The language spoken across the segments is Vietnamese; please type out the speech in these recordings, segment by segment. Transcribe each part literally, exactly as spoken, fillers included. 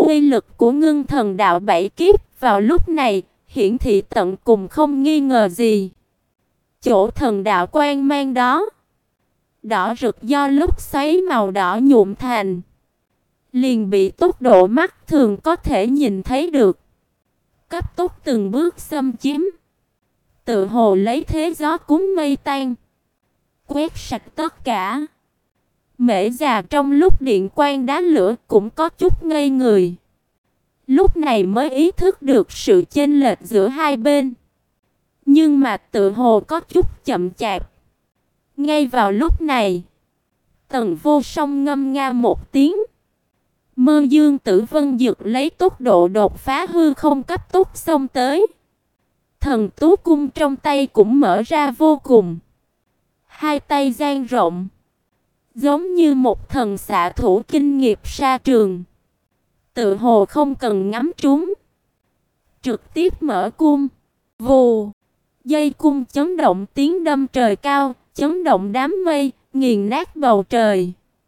Uy lực của ngưng thần đạo bảy kiếp vào lúc này hiển thị tận cùng không nghi ngờ gì. Chỗ thần đạo quang mang đó, đỏ rực do lúc xoáy màu đỏ nhuộm thành, liền bị tốc độ mắt thường có thể nhìn thấy được, cấp tốc từng bước xâm chiếm, tự hồ lấy thế gió cuốn mây tan, quét sạch tất cả. Mễ già trong lúc điện quang đá lửa cũng có chút ngây người. Lúc này mới ý thức được sự chênh lệch giữa hai bên. Nhưng mà tự hồ có chút chậm chạp. Ngay vào lúc này, Tần Vô Song ngâm nga một tiếng. Mơ Dương Tử Vân Dực lấy tốc độ đột phá hư không cấp tốc xông tới. Thần tú cung trong tay cũng mở ra vô cùng. Hai tay dang rộng, giống như một thần xạ thủ kinh nghiệp sa trường. Tự hồ không cần ngắm trúng, trực tiếp mở cung. Vù, dây cung chấn động tiếng đâm trời cao, chấn động đám mây, nghiền nát bầu trời.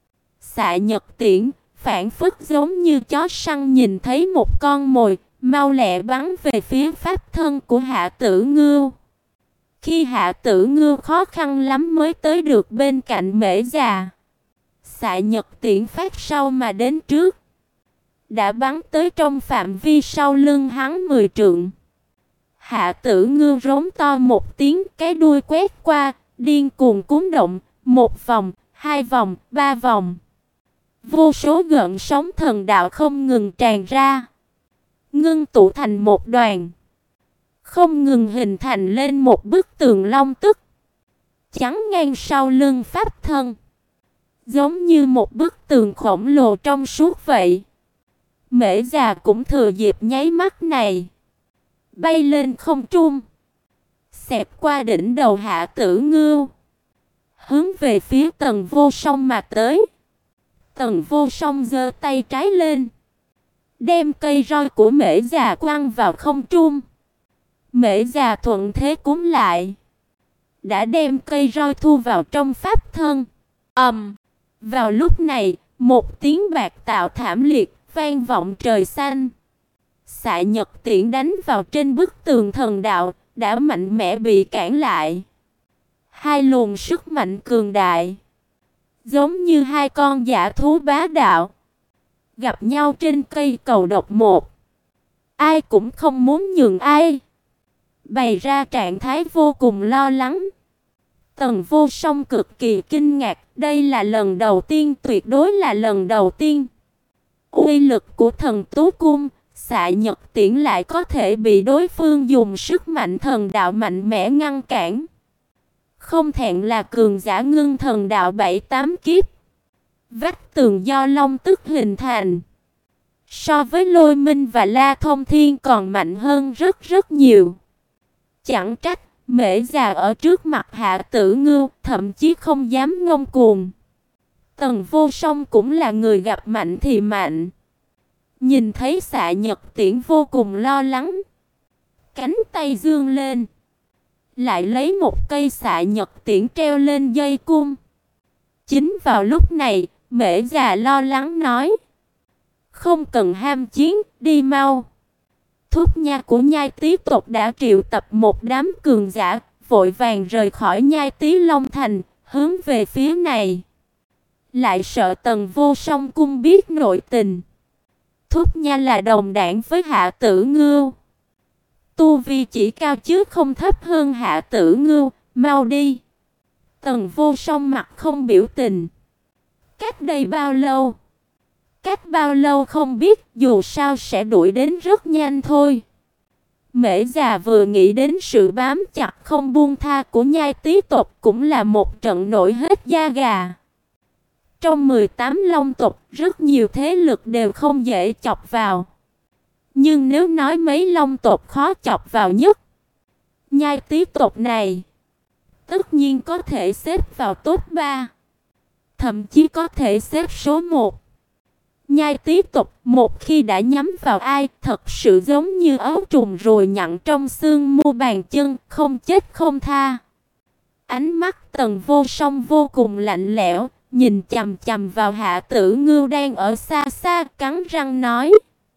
Xạ nhật tiễn, phản phất giống như chó săn nhìn thấy một con mồi, mau lẹ bắn về phía pháp thân của Hạ Tử Ngưu. Khi Hạ Tử Ngưu khó khăn lắm mới tới được bên cạnh Mễ già, xạ nhật tiễn phát sau mà đến trước, đã bắn tới trong phạm vi sau lưng hắn mười trượng. Hạ Tử Ngưu rống to một tiếng, cái đuôi quét qua, điên cuồng cuốn động, một vòng, hai vòng, ba vòng. Vô số gợn sóng thần đạo không ngừng tràn ra, ngưng tụ thành một đoàn, không ngừng hình thành lên một bức tường long tức, chắn ngang sau lưng pháp thân, giống như một bức tường khổng lồ trong suốt vậy. Mễ già cũng thừa dịp nháy mắt này, bay lên không trung, xẹt qua đỉnh đầu Hạ Tử Ngưu, hướng về phía Tần Vô Song mà tới. Tần Vô Song giơ tay trái lên, đem cây roi của Mễ già quăng vào không trung. Mễ già thuận thế cúm lại, đã đem cây roi thu vào trong pháp thân. Ầm! Um, vào lúc này, một tiếng bạc tạo thảm liệt vang vọng trời xanh. Xạ nhật tiễn đánh vào trên bức tường thần đạo, đã mạnh mẽ bị cản lại. Hai luồng sức mạnh cường đại, giống như hai con dã thú bá đạo, gặp nhau trên cây cầu độc một. Ai cũng không muốn nhường ai, bày ra trạng thái vô cùng lo lắng. Tần Vô Song cực kỳ kinh ngạc, đây là lần đầu tiên, tuyệt đối là lần đầu tiên. Uy lực của thần tú cung, xạ nhật tiễn lại có thể bị đối phương dùng sức mạnh thần đạo mạnh mẽ ngăn cản. Không thẹn là cường giả ngưng thần đạo bảy tám kiếp. Vách tường do long tức hình thành, so với Lôi Minh và La Thông Thiên còn mạnh hơn rất rất nhiều. Chẳng trách Mễ già ở trước mặt Hạ Tử Ngưu thậm chí không dám ngông cuồng. Tần Vô Song cũng là người gặp mạnh thì mạnh. Nhìn thấy xạ nhật tiễn vô cùng lo lắng, cánh tay dương lên, lại lấy một cây xạ nhật tiễn treo lên dây cung. Chính vào lúc này, Mễ già lo lắng nói: "Không cần ham chiến, đi mau." Thúc nha của Nhai Tý tộc đã triệu tập một đám cường giả, vội vàng rời khỏi Nhai Tý Long Thành, hướng về phía này. Lại sợ Tần Vô Song cung biết nội tình. Thúc nha là đồng đảng với Hạ Tử Ngưu, tu vi chỉ cao chứ không thấp hơn Hạ Tử Ngưu, mau đi. Tần Vô Song mặt không biểu tình. Cách đây bao lâu? Cách bao lâu không biết, dù sao sẽ đuổi đến rất nhanh thôi. Mễ già vừa nghĩ đến sự bám chặt không buông tha của Nhai Tý tộc cũng là một trận nổi hết da gà. Trong mười tám long tộc, rất nhiều thế lực đều không dễ chọc vào. Nhưng nếu nói mấy long tộc khó chọc vào nhất, Nhai Tý tộc này tất nhiên có thể xếp vào top ba, thậm chí có thể xếp số một. Nhai Tý tộc một khi đã nhắm vào ai, thật sự giống như ấu trùng ruồi nhặn trong xương mu bàn chân, không chết không tha. Ánh mắt Tần Vô Song vô cùng lạnh lẽo, nhìn chằm chằm vào Hạ Tử Ngưu đang ở xa xa, cắn răng nói: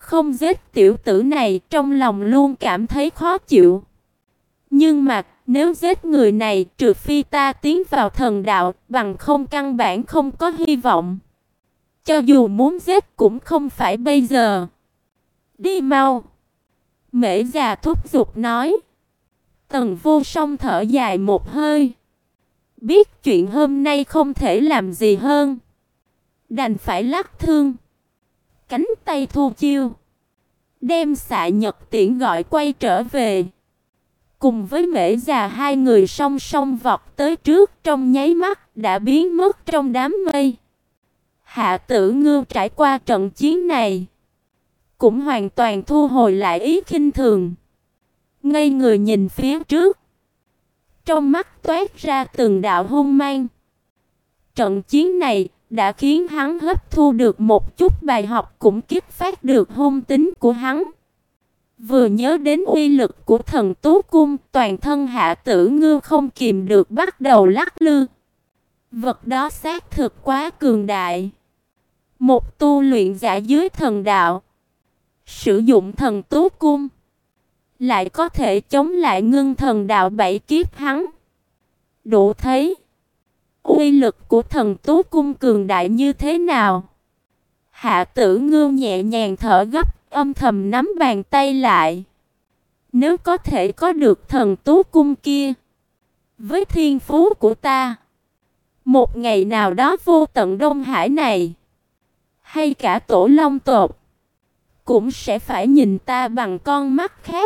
Không giết tiểu tử này, trong lòng luôn cảm thấy khó chịu. Nhưng mà, nếu giết người này, trừ phi ta tiến vào thần đạo, bằng không căn bản không có hy vọng. Cho dù muốn giết cũng không phải bây giờ. Đi mau. Mễ già thúc giục nói. Tần Vô Song thở dài một hơi. Biết chuyện hôm nay không thể làm gì hơn, đành phải lắc thương. Cánh tay thu chiêu, đem Xạ Nhật Tiễn gọi quay trở về. Cùng với Mễ già hai người song song vọt tới trước, trong nháy mắt đã biến mất trong đám mây. Hạ Tử Ngưu trải qua trận chiến này, cũng hoàn toàn thu hồi lại ý khinh thường, ngây người nhìn phía trước. Trong mắt toát ra từng đạo hung mang. Trận chiến này đã khiến hắn hấp thu được một chút bài học, cũng kích phát được hung tính của hắn. Vừa nhớ đến uy lực của Thần Tú Cung, toàn thân Hạ Tử Ngưu không kìm được bắt đầu lắc lư. Vật đó xác thực quá cường đại. Một tu luyện giả dưới thần đạo, sử dụng Thần Tú Cung, lại có thể chống lại ngưng thần đạo bảy kiếp hắn. Đủ thấy uy lực của Thần Tú Cung cường đại như thế nào. Hạ Tử Ngưu nhẹ nhàng thở gấp, âm thầm nắm bàn tay lại. Nếu có thể có được Thần Tú Cung kia, với thiên phú của ta, một ngày nào đó vô tận Đông Hải này, hay cả Tổ Long tộc, cũng sẽ phải nhìn ta bằng con mắt khác.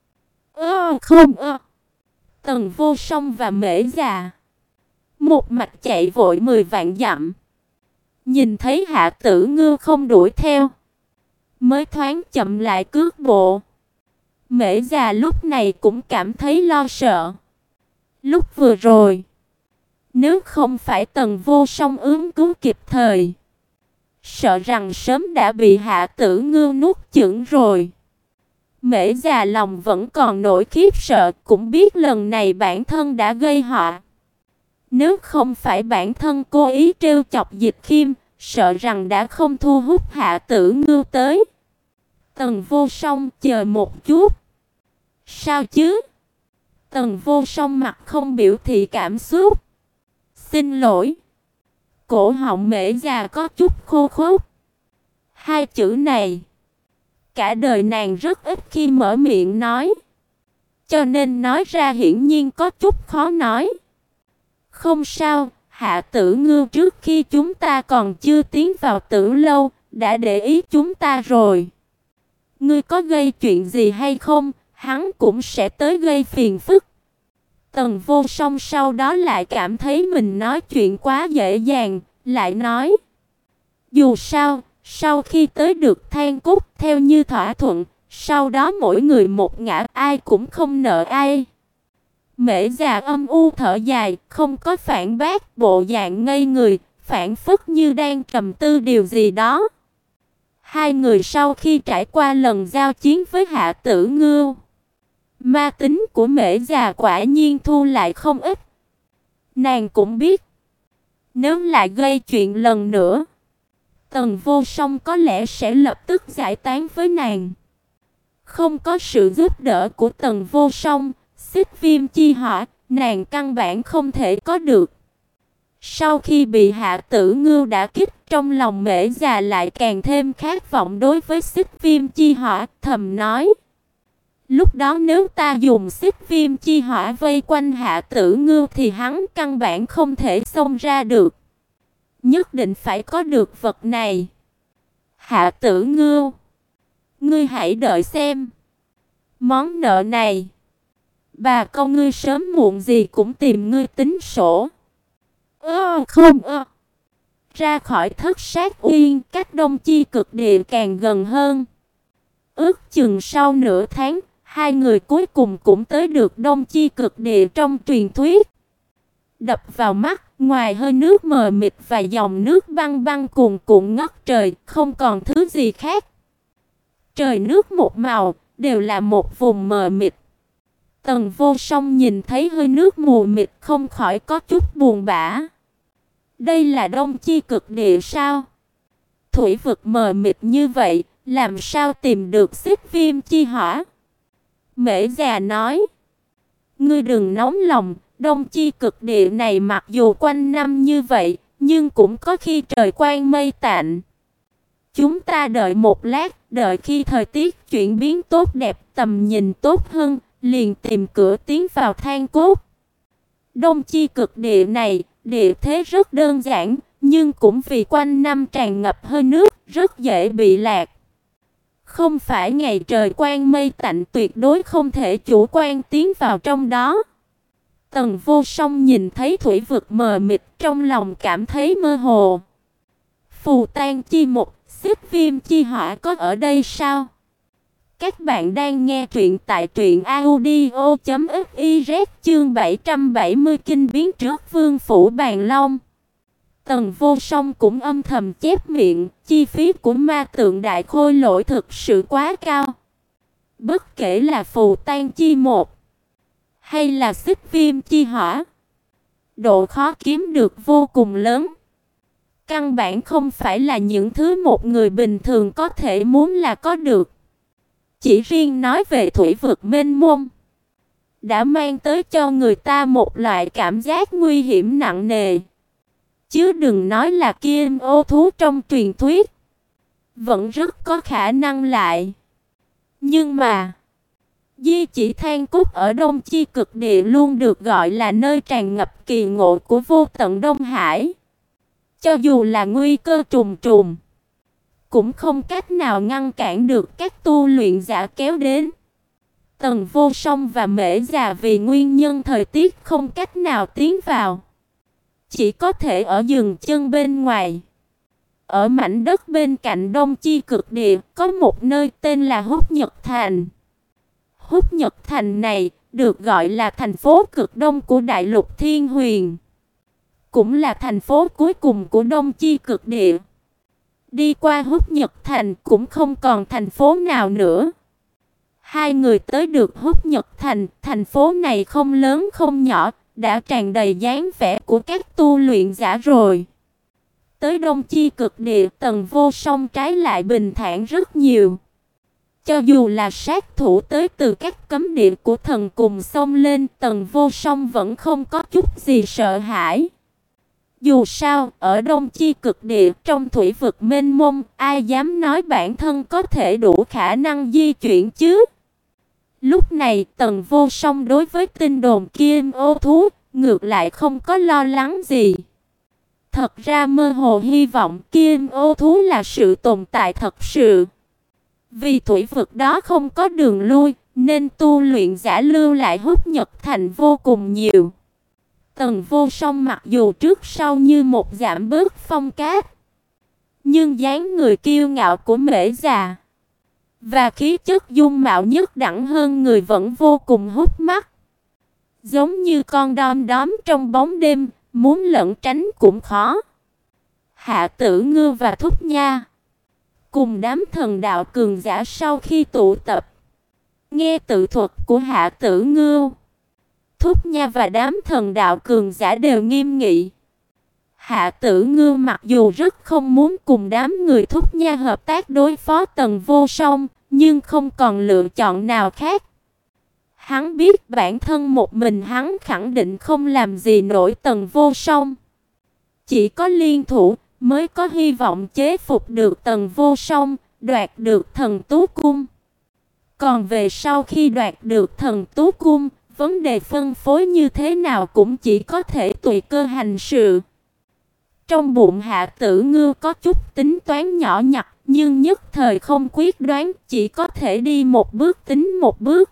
Ơ không ơ. Tần Vô Song và Mễ già một mạch chạy vội mười vạn dặm. Nhìn thấy Hạ Tử Ngưu không đuổi theo, mới thoáng chậm lại cước bộ. Mễ già lúc này cũng cảm thấy lo sợ. Lúc vừa rồi, nếu không phải Tần Vô Song ứng cứu kịp thời, sợ rằng sớm đã bị Hạ Tử Ngưu nuốt chửng rồi. Mễ già lòng vẫn còn nỗi khiếp sợ, cũng biết lần này bản thân đã gây họa. Nếu không phải bản thân cố ý trêu chọc Dịch Khiêm, sợ rằng đã không thu hút Hạ Tử Ngưu tới. Tần Vô Song, chờ một chút. Sao chứ? Tần Vô Song mặt không biểu thị cảm xúc. Xin lỗi. Cổ họng Mễ già có chút khô khốc. Hai chữ này, cả đời nàng rất ít khi mở miệng nói, cho nên nói ra hiển nhiên có chút khó nói. Không sao, Hạ Tử Ngưu trước khi chúng ta còn chưa tiến vào Tử lâu, đã để ý chúng ta rồi. Ngươi có gây chuyện gì hay không, hắn cũng sẽ tới gây phiền phức. Tần Vô Song sau đó lại cảm thấy mình nói chuyện quá dễ dàng, lại nói. Dù sao, sau khi tới được Than Cúc theo như thỏa thuận, sau đó mỗi người một ngã, ai cũng không nợ ai. Mễ già âm u thở dài, không có phản bác, bộ dạng ngây người, phản phất như đang trầm tư điều gì đó. Hai người sau khi trải qua lần giao chiến với Hạ Tử Ngưu, ma tính của Mễ già quả nhiên thu lại không ít. Nàng cũng biết, nếu lại gây chuyện lần nữa, Tần Vô Song có lẽ sẽ lập tức giải tán với nàng. Không có sự giúp đỡ của Tần Vô Song, Xích Viêm chi hỏa, nàng căn bản không thể có được. Sau khi bị Hạ Tử Ngưu đả kích, trong lòng Mễ già lại càng thêm khát vọng đối với Xích Viêm chi hỏa, thầm nói: lúc đó nếu ta dùng Xích Viêm chi hỏa vây quanh Hạ Tử Ngưu thì hắn căn bản không thể xông ra được. Nhất định phải có được vật này. Hạ Tử Ngưu, ngươi hãy đợi xem. Món nợ này, bà con ngươi sớm muộn gì cũng tìm ngươi tính sổ. Ơ không ơ. Ra khỏi Thất Sát Uyên, cách Đông Chi Cực Địa càng gần hơn. Ước chừng sau nửa tháng, hai người cuối cùng cũng tới được Đông Chi Cực Địa trong truyền thuyết. Đập vào mắt, ngoài hơi nước mờ mịt và dòng nước băng băng cuồn cuộn ngất trời, không còn thứ gì khác. Trời nước một màu, đều là một vùng mờ mịt. Tần Vô Song nhìn thấy hơi nước mù mịt không khỏi có chút buồn bã. Đây là Đông Chi Cực Địa sao? Thủy vực mờ mịt như vậy, làm sao tìm được xích viêm chi hỏa? Mễ già nói, ngươi đừng nóng lòng, Đông Chi Cực Địa này mặc dù quanh năm như vậy, nhưng cũng có khi trời quang mây tạnh. Chúng ta đợi một lát, đợi khi thời tiết chuyển biến tốt đẹp, tầm nhìn tốt hơn, liền tìm cửa tiến vào Than Cốt. Đông Chi Cực Địa này, địa thế rất đơn giản, nhưng cũng vì quanh năm tràn ngập hơi nước, rất dễ bị lạc. Không phải ngày trời quang mây tạnh tuyệt đối không thể chủ quan tiến vào trong đó. Tần Vô Song nhìn thấy thủy vực mờ mịt, trong lòng cảm thấy mơ hồ. Phù Tang Chi Mục, xích viêm chi hỏa có ở đây sao? Các bạn đang nghe truyện tại truyện audio chấm fiz chương bảy trăm bảy mươi kinh biến trước Vương phủ Bàn Long. Tần Vô Song cũng âm thầm chép miệng, chi phí của ma tượng đại khôi lỗi thực sự quá cao. Bất kể là phù tang chi một hay là xích viêm chi hỏa, độ khó kiếm được vô cùng lớn. Căn bản không phải là những thứ một người bình thường có thể muốn là có được. Chỉ riêng nói về thủy vực mênh mông, đã mang tới cho người ta một loại cảm giác nguy hiểm nặng nề. Chứ đừng nói là kim ô thú trong truyền thuyết, vẫn rất có khả năng lại. Nhưng mà, Di Chỉ Than Cốt ở Đông Chi Cực Địa luôn được gọi là nơi tràn ngập kỳ ngộ của vô tận Đông Hải. Cho dù là nguy cơ trùng trùng, cũng không cách nào ngăn cản được các tu luyện giả kéo đến. Tần Vô Song và Mễ già vì nguyên nhân thời tiết không cách nào tiến vào, chỉ có thể ở dừng chân bên ngoài. Ở mảnh đất bên cạnh Đông Chi Cực Địa có một nơi tên là Húc Nhật Thành. Húc Nhật Thành này được gọi là thành phố cực đông của đại lục Thiên Huyền, cũng là thành phố cuối cùng của Đông Chi Cực Địa. Đi qua Húc Nhật Thành cũng không còn thành phố nào nữa. Hai người tới được Húc Nhật Thành, thành phố này không lớn không nhỏ, đã tràn đầy dáng vẻ của các tu luyện giả rồi. Tới Đông Chi Cực Địa, Tần Vô Song trái lại bình thản rất nhiều. Cho dù là sát thủ tới từ các cấm địa của thần cùng xông lên, Tần Vô Song vẫn không có chút gì sợ hãi. Dù sao, ở Đông Chi Cực Địa, trong thủy vực mênh mông, ai dám nói bản thân có thể đủ khả năng di chuyển chứ? Lúc này, Tần Vô Song đối với tin đồn kim ô thú, ngược lại không có lo lắng gì. Thật ra mơ hồ hy vọng kim ô thú là sự tồn tại thật sự. Vì thủy vực đó không có đường lui, nên tu luyện giả lưu lại Húc Nhật Thành vô cùng nhiều. Tần Vô Song mặc dù trước sau như một giảm bớt phong cát, nhưng dáng người kiêu ngạo của Mễ già và khí chất dung mạo nhất đẳng hơn người vẫn vô cùng hút mắt. Giống như con đom đóm trong bóng đêm, muốn lẩn tránh cũng khó. Hạ Tử Ngư và Thúc Nha cùng đám thần đạo cường giả sau khi tụ tập, nghe tự thuật của Hạ Tử Ngư, Thúc Nha và đám thần đạo cường giả đều nghiêm nghị. Hạ Tử Ngư mặc dù rất không muốn cùng đám người Thúc Nha hợp tác đối phó Tần Vô Song, nhưng không còn lựa chọn nào khác. Hắn biết bản thân một mình hắn khẳng định không làm gì nổi Tần Vô Song. Chỉ có liên thủ mới có hy vọng chế phục được Tần Vô Song, đoạt được Thần Tú Cung. Còn về sau khi đoạt được Thần Tú Cung, vấn đề phân phối như thế nào cũng chỉ có thể tùy cơ hành sự. Trong bụng Hạ Tử Ngư có chút tính toán nhỏ nhặt, nhưng nhất thời không quyết đoán, chỉ có thể đi một bước tính một bước.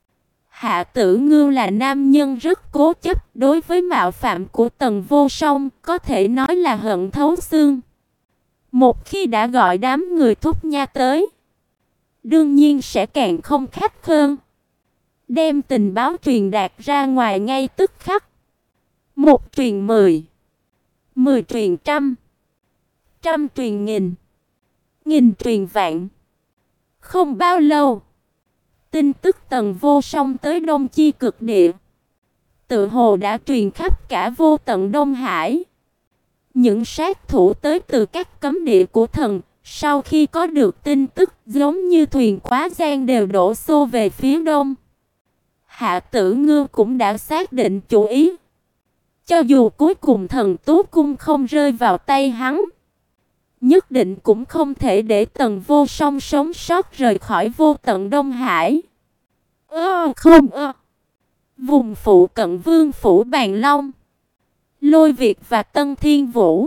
Hạ Tử Ngư là nam nhân rất cố chấp, đối với mạo phạm của Tần Vô Song, có thể nói là hận thấu xương. Một khi đã gọi đám người Thúc Nha tới, đương nhiên sẽ càng không khách hơn. Đem tình báo truyền đạt ra ngoài ngay tức khắc. Một truyền mười, mười truyền trăm, trăm truyền nghìn, nghìn truyền vạn. Không bao lâu, tin tức Tần Vô Song tới Đông Chi Cực Địa tự hồ đã truyền khắp cả vô tận Đông Hải. Những sát thủ tới từ các cấm địa của thần, sau khi có được tin tức, giống như thuyền quá giang đều đổ xô về phía đông. Hạ Tử Ngư cũng đã xác định chủ ý. Cho dù cuối cùng Thần Tú Cung không rơi vào tay hắn, nhất định cũng không thể để Tần Vô Song sống sót rời khỏi Vô Tận Đông Hải. Ơ không ơ. Vùng phụ cận Vương phủ Bàn Long, Lôi Việt và Tân Thiên Vũ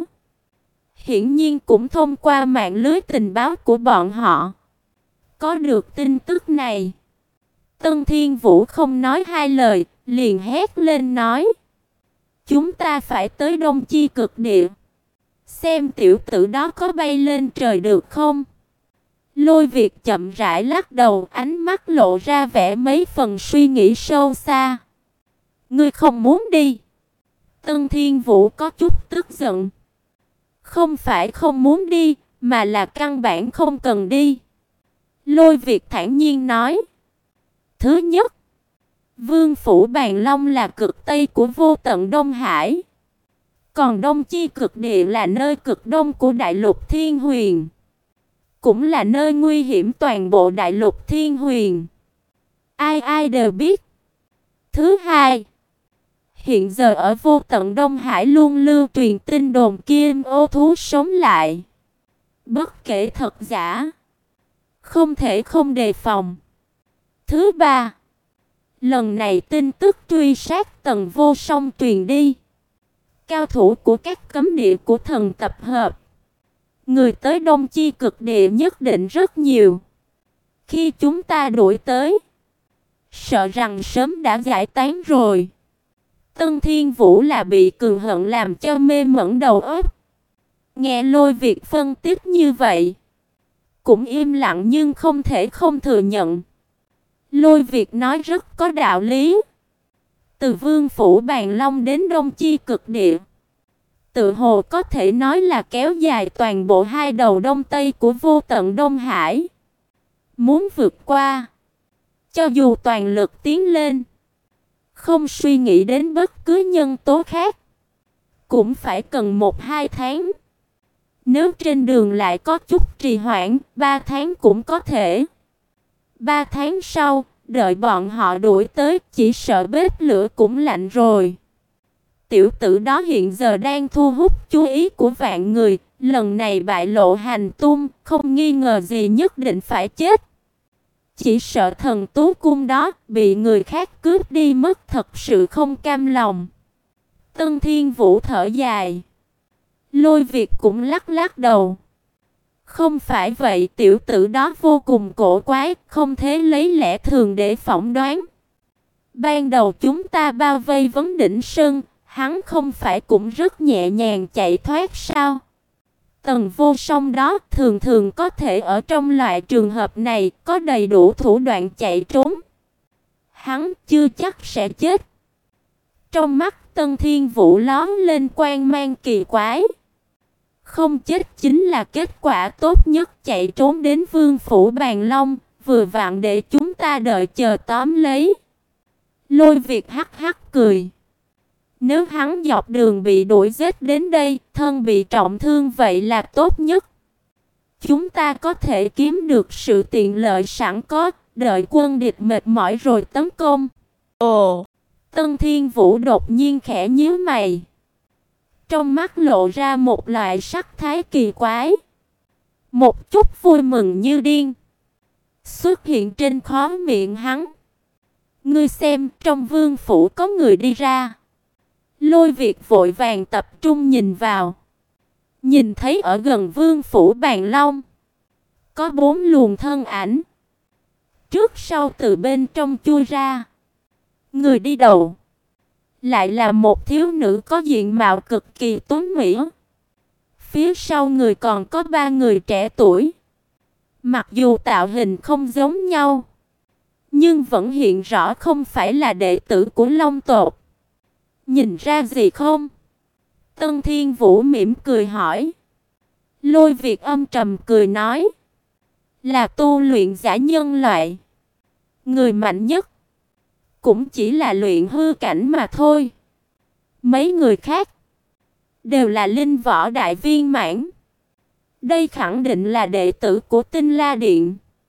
hiển nhiên cũng thông qua mạng lưới tình báo của bọn họ có được tin tức này. Tân Thiên Vũ không nói hai lời, liền hét lên nói: "Chúng ta phải tới Đông Chi Cực Địa, xem tiểu tử đó có bay lên trời được không?" Lôi Việt chậm rãi lắc đầu, ánh mắt lộ ra vẻ mấy phần suy nghĩ sâu xa. "Ngươi không muốn đi?" Tân Thiên Vũ có chút tức giận. "Không phải không muốn đi, mà là căn bản không cần đi." Lôi Việt thản nhiên nói: "Thứ nhất, Vương phủ Bàn Long là cực tây của Vô Tận Đông Hải, còn Đông Chi Cực Địa là nơi cực đông của Đại Lục Thiên Huyền, cũng là nơi nguy hiểm toàn bộ Đại Lục Thiên Huyền. Ai ai đều biết. Thứ hai, hiện giờ ở Vô Tận Đông Hải luôn lưu truyền tin đồn kim ô thú sống lại. Bất kể thật giả, không thể không đề phòng. Thứ ba, lần này tin tức truy sát Tần Vô Song truyền đi. Cao thủ của các cấm địa của thần tập hợp. Người tới Đông Chi Cực Địa nhất định rất nhiều. Khi chúng ta đuổi tới, sợ rằng sớm đã giải tán rồi." Tân Thiên Vũ là bị cường hận làm cho mê mẩn đầu óc. Nghe Lôi Việt phân tích như vậy, cũng im lặng nhưng không thể không thừa nhận. Lôi Việt nói rất có đạo lý. Từ Vương phủ Bàn Long đến Đông Chi Cực Địa, tự hồ có thể nói là kéo dài toàn bộ hai đầu đông tây của Vô Tận Đông Hải. Muốn vượt qua, cho dù toàn lực tiến lên, không suy nghĩ đến bất cứ nhân tố khác, cũng phải cần một hai tháng. Nếu trên đường lại có chút trì hoãn, ba tháng cũng có thể. Ba tháng sau, đợi bọn họ đuổi tới, chỉ sợ bếp lửa cũng lạnh rồi. Tiểu tử đó hiện giờ đang thu hút chú ý của vạn người, lần này bại lộ hành tung, không nghi ngờ gì nhất định phải chết. Chỉ sợ Thần Tú Cung đó bị người khác cướp đi mất, thật sự không cam lòng." Tân Thiên Vũ thở dài. Lôi Việt cũng lắc lắc đầu. "Không phải vậy, tiểu tử đó vô cùng cổ quái, không thể lấy lẽ thường để phỏng đoán. Ban đầu chúng ta bao vây Vấn Đỉnh Sơn, hắn không phải cũng rất nhẹ nhàng chạy thoát sao? Tần Vô Song đó thường thường có thể ở trong loại trường hợp này có đầy đủ thủ đoạn chạy trốn. Hắn chưa chắc sẽ chết." Trong mắt Tân Thiên Vũ lóe lên quang mang kỳ quái. Không chết chính là kết quả tốt nhất, chạy trốn đến Vương phủ Bàn Long, vừa vặn để chúng ta đợi chờ tóm lấy. Lôi Việt hắc hắc cười. Nếu hắn dọc đường bị đuổi giết đến đây, thân bị trọng thương vậy là tốt nhất. Chúng ta có thể kiếm được sự tiện lợi sẵn có, đợi quân địch mệt mỏi rồi tấn công. Ồ! Tân Thiên Vũ đột nhiên khẽ nhíu mày. Trong mắt lộ ra một loại sắc thái kỳ quái. Một chút vui mừng như điên xuất hiện trên khóe miệng hắn. "Ngươi xem, trong vương phủ có người đi ra." Lôi Việt vội vàng tập trung nhìn vào. Nhìn thấy ở gần Vương phủ Bàn Long có bốn luồng thân ảnh, trước sau từ bên trong chui ra. Người đi đầu lại là một thiếu nữ có diện mạo cực kỳ tuấn mỹ. Phía sau người còn có ba người trẻ tuổi. Mặc dù tạo hình không giống nhau, nhưng vẫn hiện rõ không phải là đệ tử của Long tộc. "Nhìn ra gì không?" Tân Thiên Vũ mỉm cười hỏi. Lôi Việt âm trầm cười nói: "Là tu luyện giả nhân loại. Người mạnh nhất cũng chỉ là luyện hư cảnh mà thôi. Mấy người khác đều là linh võ đại viên mãn. Đây khẳng định là đệ tử của Tinh La Điện."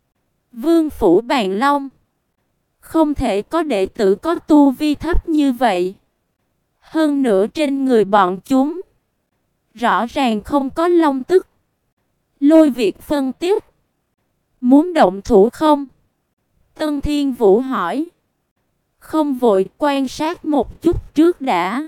Vương phủ Bàn Long không thể có đệ tử có tu vi thấp như vậy. Hơn nữa trên người bọn chúng rõ ràng không có long tức. Lôi Việt phân tích. Muốn động thủ không? Tân Thiên Vũ hỏi. Không vội, quan sát một chút trước đã.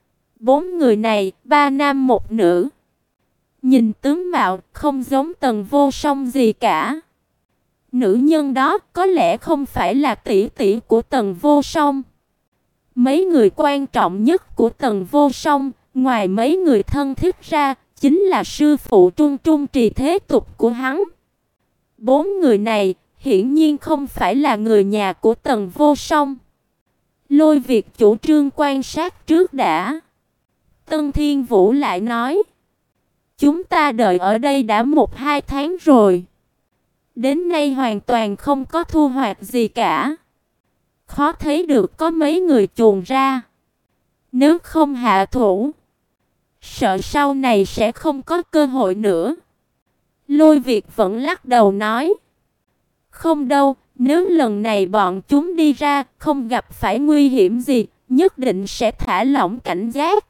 Bốn người này, ba nam một nữ. Nhìn tướng mạo không giống Tần Vô Song gì cả. Nữ nhân đó có lẽ không phải là tỷ tỷ của Tần Vô Song. Mấy người quan trọng nhất của Tần Vô Song, ngoài mấy người thân thiết ra, chính là sư phụ Trung Trung Trì thế tục của hắn. Bốn người này hiển nhiên không phải là người nhà của Tần Vô Song. Lôi Việt chủ trương quan sát trước đã. Tân Thiên Vũ lại nói. Chúng ta đợi ở đây đã một hai tháng rồi. Đến nay hoàn toàn không có thu hoạch gì cả. Khó thấy được có mấy người chuồn ra. Nếu không hạ thủ, sợ sau này sẽ không có cơ hội nữa. Lôi Việt vẫn lắc đầu nói. Không đâu, nếu lần này bọn chúng đi ra không gặp phải nguy hiểm gì, nhất định sẽ thả lỏng cảnh giác.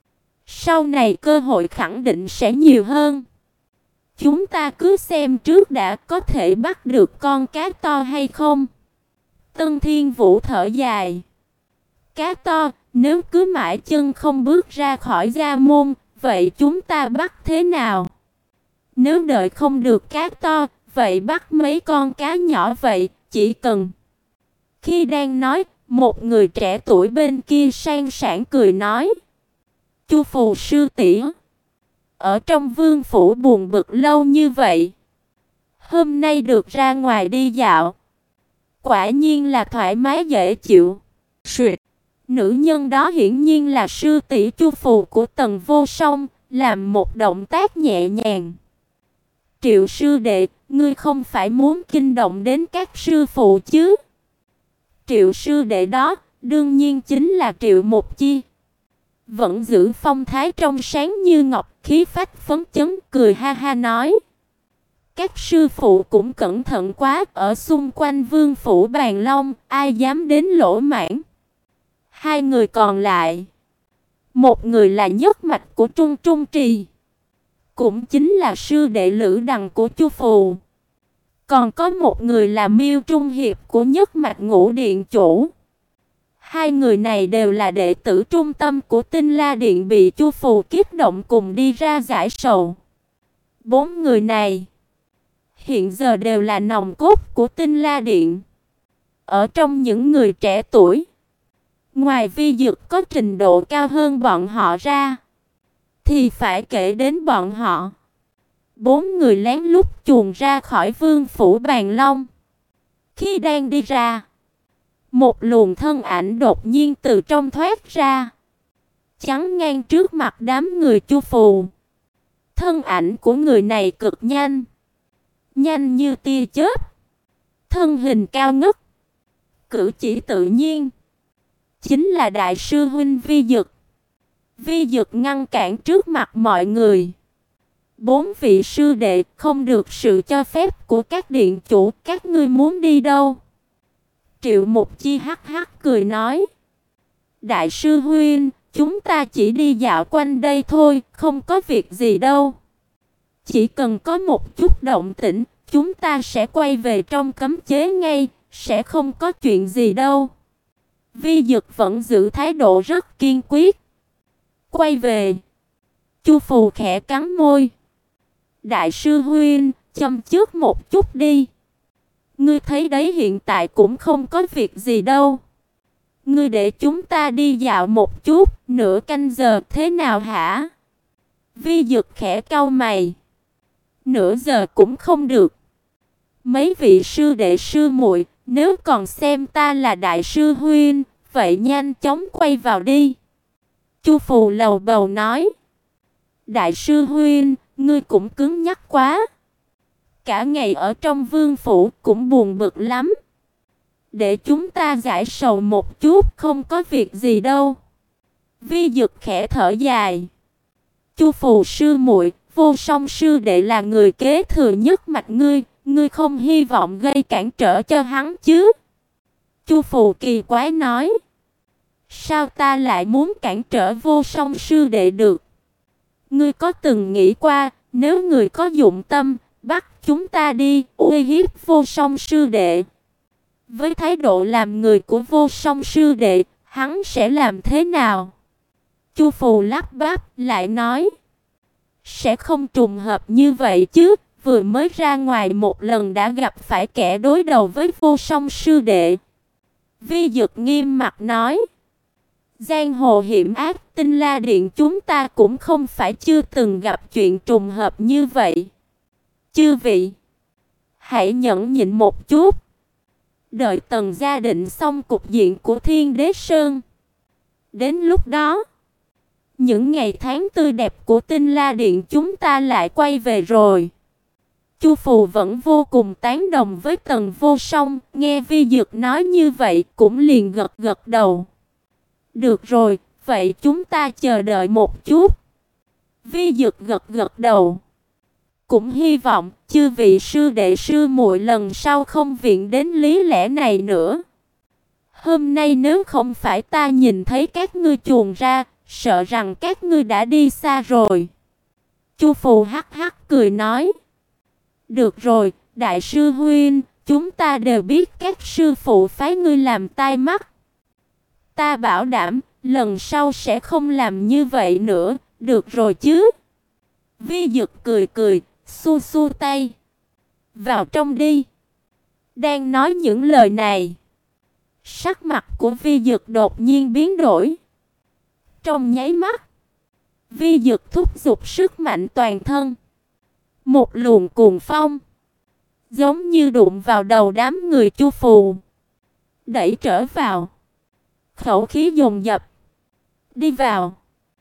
Sau này cơ hội khẳng định sẽ nhiều hơn. Chúng ta cứ xem trước đã, có thể bắt được con cá to hay không. Tân Thiên Vũ thở dài. Cá to, nếu cứ mãi chân không bước ra khỏi gia môn, vậy chúng ta bắt thế nào? Nếu đợi không được cá to, vậy bắt mấy con cá nhỏ vậy, chỉ cần. Khi đang nói, một người trẻ tuổi bên kia sang sảng cười nói. Chu Phù sư tỷ, ở trong vương phủ buồn bực lâu như vậy, hôm nay được ra ngoài đi dạo, quả nhiên là thoải mái dễ chịu. Suyệt, nữ nhân đó hiển nhiên là sư tỷ Chu Phù của Tần Vô Song, làm một động tác nhẹ nhàng. Triệu sư đệ, ngươi không phải muốn kinh động đến các sư phụ chứ? Triệu sư đệ đó, đương nhiên chính là Triệu Mục Chi. Vẫn giữ phong thái trong sáng như ngọc, khí phách phấn chấn, cười ha ha nói. Các sư phụ cũng cẩn thận quá, ở xung quanh vương phủ Bàn Long, ai dám đến lỗ mãng. Hai người còn lại, một người là nhất mạch của Trung Trung Trì, cũng chính là sư đệ Lữ Đằng của Chu Phù. Còn có một người là Miêu Trung Hiệp của nhất mạch Ngũ Điện chủ. Hai người này đều là đệ tử trung tâm của Tinh La Điện bị Chu Phù kích động cùng đi ra giải sầu. Bốn người này hiện giờ đều là nòng cốt của Tinh La Điện. Ở trong những người trẻ tuổi, ngoài Vi Dực có trình độ cao hơn bọn họ ra, thì phải kể đến bọn họ. Bốn người lén lút chuồn ra khỏi vương phủ Bàn Long. Khi đang đi ra, một luồng thân ảnh đột nhiên từ trong thoát ra, chắn ngang trước mặt đám người Chu Phù. Thân ảnh của người này cực nhanh, nhanh như tia chớp, thân hình cao ngất, cử chỉ tự nhiên, chính là đại sư huynh Vi Dực. Vi Dực ngăn cản trước mặt mọi người. Bốn vị sư đệ, không được sự cho phép của các điện chủ, các ngươi muốn đi đâu? Triệu Mục Chi hắc hắc cười nói. Đại sư huynh, chúng ta chỉ đi dạo quanh đây thôi, không có việc gì đâu. Chỉ cần có một chút động tĩnh, chúng ta sẽ quay về trong cấm chế ngay, sẽ không có chuyện gì đâu. Vi Dực vẫn giữ thái độ rất kiên quyết. Quay về. Chu Phù khẽ cắn môi. Đại sư huynh, châm trước một chút đi. Ngươi thấy đấy, hiện tại cũng không có việc gì đâu. Ngươi để chúng ta đi dạo một chút, nửa canh giờ thế nào hả? Vi Dực khẽ cau mày. Nửa giờ cũng không được. Mấy vị sư đệ sư muội, nếu còn xem ta là đại sư huynh, vậy nhanh chóng quay vào đi. Chu Phù lầu bầu nói. Đại sư huynh, ngươi cũng cứng nhắc quá. Cả ngày ở trong vương phủ cũng buồn bực lắm. Để chúng ta giải sầu một chút, không có việc gì đâu. Vi Dực khẽ thở dài. Chu Phù sư muội, Vô Song sư đệ là người kế thừa nhất mạch ngươi, Ngươi không hy vọng gây cản trở cho hắn chứ? Chu Phù kỳ quái nói. Sao ta lại muốn cản trở Vô Song sư đệ được? Ngươi có từng nghĩ qua, nếu người có dụng tâm, bắt chúng ta đi, uy hiếp Vô Song sư đệ. Với thái độ làm người của Vô Song sư đệ, hắn sẽ làm thế nào? Chu Phù lắp bắp lại nói. Sẽ không trùng hợp như vậy chứ, vừa mới ra ngoài một lần đã gặp phải kẻ đối đầu với Vô Song sư đệ. Vi Dực nghiêm mặt nói. Giang hồ hiểm ác, Tinh La Điện chúng ta cũng không phải chưa từng gặp chuyện trùng hợp như vậy. Chư vị, hãy nhẫn nhịn một chút. Đợi Tần gia định xong cục diện của Thiên Đế Sơn. Đến lúc đó, những ngày tháng tươi đẹp của Tinh La Điện chúng ta lại quay về rồi. Chu Phù vẫn vô cùng tán đồng với Tần Vô Song, nghe Vi Dực nói như vậy cũng liền gật gật đầu. Được rồi, vậy chúng ta chờ đợi một chút. Vi Dực gật gật đầu. Cũng hy vọng chư vị sư đệ sư muội lần sau không viện đến lý lẽ này nữa. Hôm nay nếu không phải ta nhìn thấy các ngươi chuồn ra, sợ rằng các ngươi đã đi xa rồi. Chu Phù hắc hắc cười nói. Được rồi, đại sư huynh, chúng ta đều biết các sư phụ phái ngươi làm tai mắt. Ta bảo đảm, lần sau sẽ không làm như vậy nữa, được rồi chứ? Vi Dực cười cười, xua xua tay. Vào trong đi. Đang nói những lời này, sắc mặt của Vi Dực đột nhiên biến đổi. Trong nháy mắt, Vi Dực thúc giục sức mạnh toàn thân. Một luồng cuồng phong, giống như đụng vào đầu đám người Chu Phù, đẩy trở vào. Khẩu khí dồn dập. Đi vào.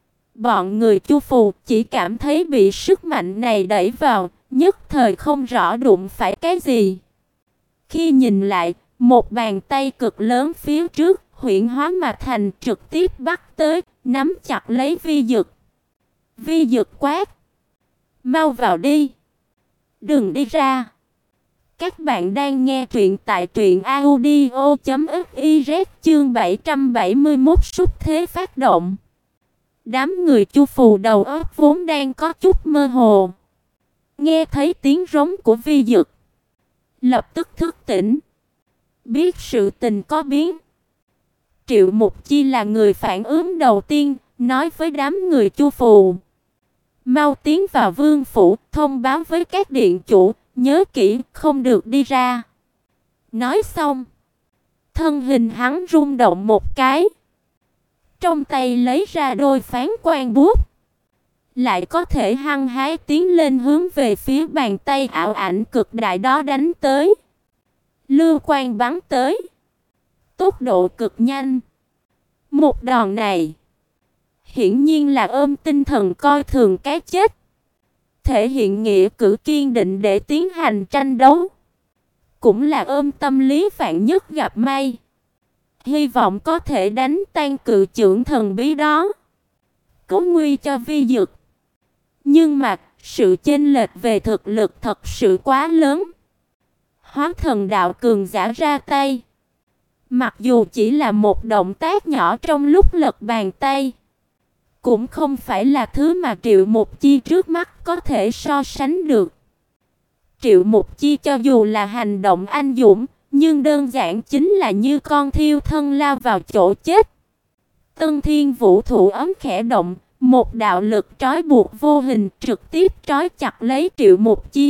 Bọn người Chu Phù chỉ cảm thấy bị sức mạnh này đẩy vào, nhất thời không rõ đụng phải cái gì. Khi nhìn lại, một bàn tay cực lớn phía trước, huyễn hóa mà thành trực tiếp bắt tới, nắm chặt lấy Vi Dực. Vi Dực quát. Mau vào đi. Đừng đi ra. Các bạn đang nghe truyện tại truyện audio chấm fiz chương bảy trăm bảy mươi mốt xúc thế phát động. Đám người Chu Phù đầu óc vốn đang có chút mơ hồ. Nghe thấy tiếng rống của Vi Dực, lập tức thức tỉnh. Biết sự tình có biến. Triệu Mục Chi là người phản ứng đầu tiên, nói với đám người Chu Phù. Mau tiến vào vương phủ, thông báo với các điện chủ, nhớ kỹ, không được đi ra. Nói xong, thân hình hắn rung động một cái. Trong tay lấy ra đôi phán quan bút, lại có thể hăng hái tiến lên hướng về phía bàn tay ảo ảnh cực đại đó đánh tới. Lưu quang bắn tới, tốc độ cực nhanh. Một đòn này hiển nhiên là ôm tinh thần coi thường cái chết, thể hiện nghĩa cử kiên định để tiến hành tranh đấu, cũng là ôm tâm lý vạn nhất gặp may, hy vọng có thể đánh tan cự chưởng thần bí đó, cứu nguy cho Vi Dực. Nhưng mà sự chênh lệch về thực lực thật sự quá lớn. Hóa thần đạo cường giả ra tay, mặc dù chỉ là một động tác nhỏ trong lúc lật bàn tay, cũng không phải là thứ mà Triệu Mục Chi trước mắt có thể so sánh được. Triệu Mục Chi cho dù là hành động anh dũng, nhưng đơn giản chính là như con thiêu thân lao vào chỗ chết. Tân Thiên Vũ thủ ấm khẽ động, một đạo lực trói buộc vô hình trực tiếp trói chặt lấy Triệu Mục Chi.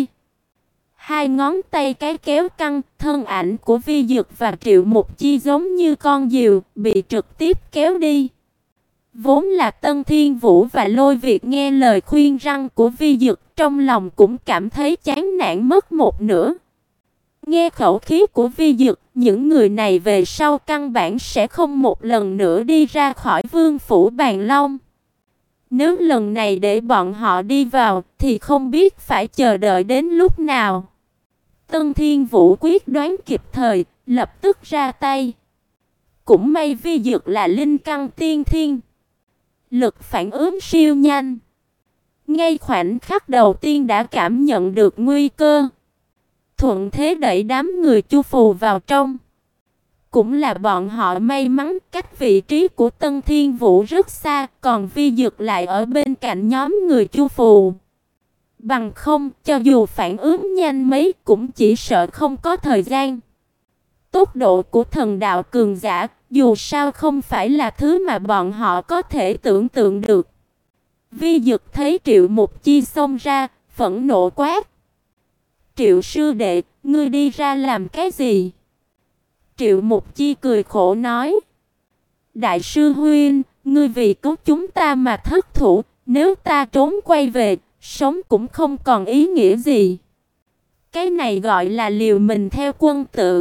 Hai ngón tay cái kéo căng, thân ảnh của Vi Dực và Triệu Mục Chi giống như con diều, bị trực tiếp kéo đi. Vốn là Tân Thiên Vũ và Lôi Việt nghe lời khuyên răn của Vi Dực, trong lòng cũng cảm thấy chán nản mất một nửa. Nghe khẩu khí của Vi Dực, những người này về sau căn bản sẽ không một lần nữa đi ra khỏi vương phủ Bàn Long. Nếu lần này để bọn họ đi vào, thì không biết phải chờ đợi đến lúc nào. Tân Thiên Vũ quyết đoán kịp thời, lập tức ra tay. Cũng may Vi Dực là linh căn tiên thiên, lực phản ứng siêu nhanh. Ngay khoảnh khắc đầu tiên đã cảm nhận được nguy cơ, thuận thế đẩy đám người Chu Phù vào trong. Cũng là bọn họ may mắn, cách vị trí của Tân Thiên Vũ rất xa, còn Vi Dực lại ở bên cạnh nhóm người Chu Phù. Bằng không, cho dù phản ứng nhanh mấy cũng chỉ sợ không có thời gian. Tốc độ của thần đạo cường giả, dù sao không phải là thứ mà bọn họ có thể tưởng tượng được. Vi Dực thấy Triệu Mục Chi xông ra, phẫn nộ quát: "Triệu sư đệ, ngươi đi ra làm cái gì?" Triệu Mục Chi cười khổ nói: "Đại sư huynh, ngươi vì cứu chúng ta mà thất thủ, nếu ta trốn quay về, sống cũng không còn ý nghĩa gì. Cái này gọi là liều mình theo quân tử.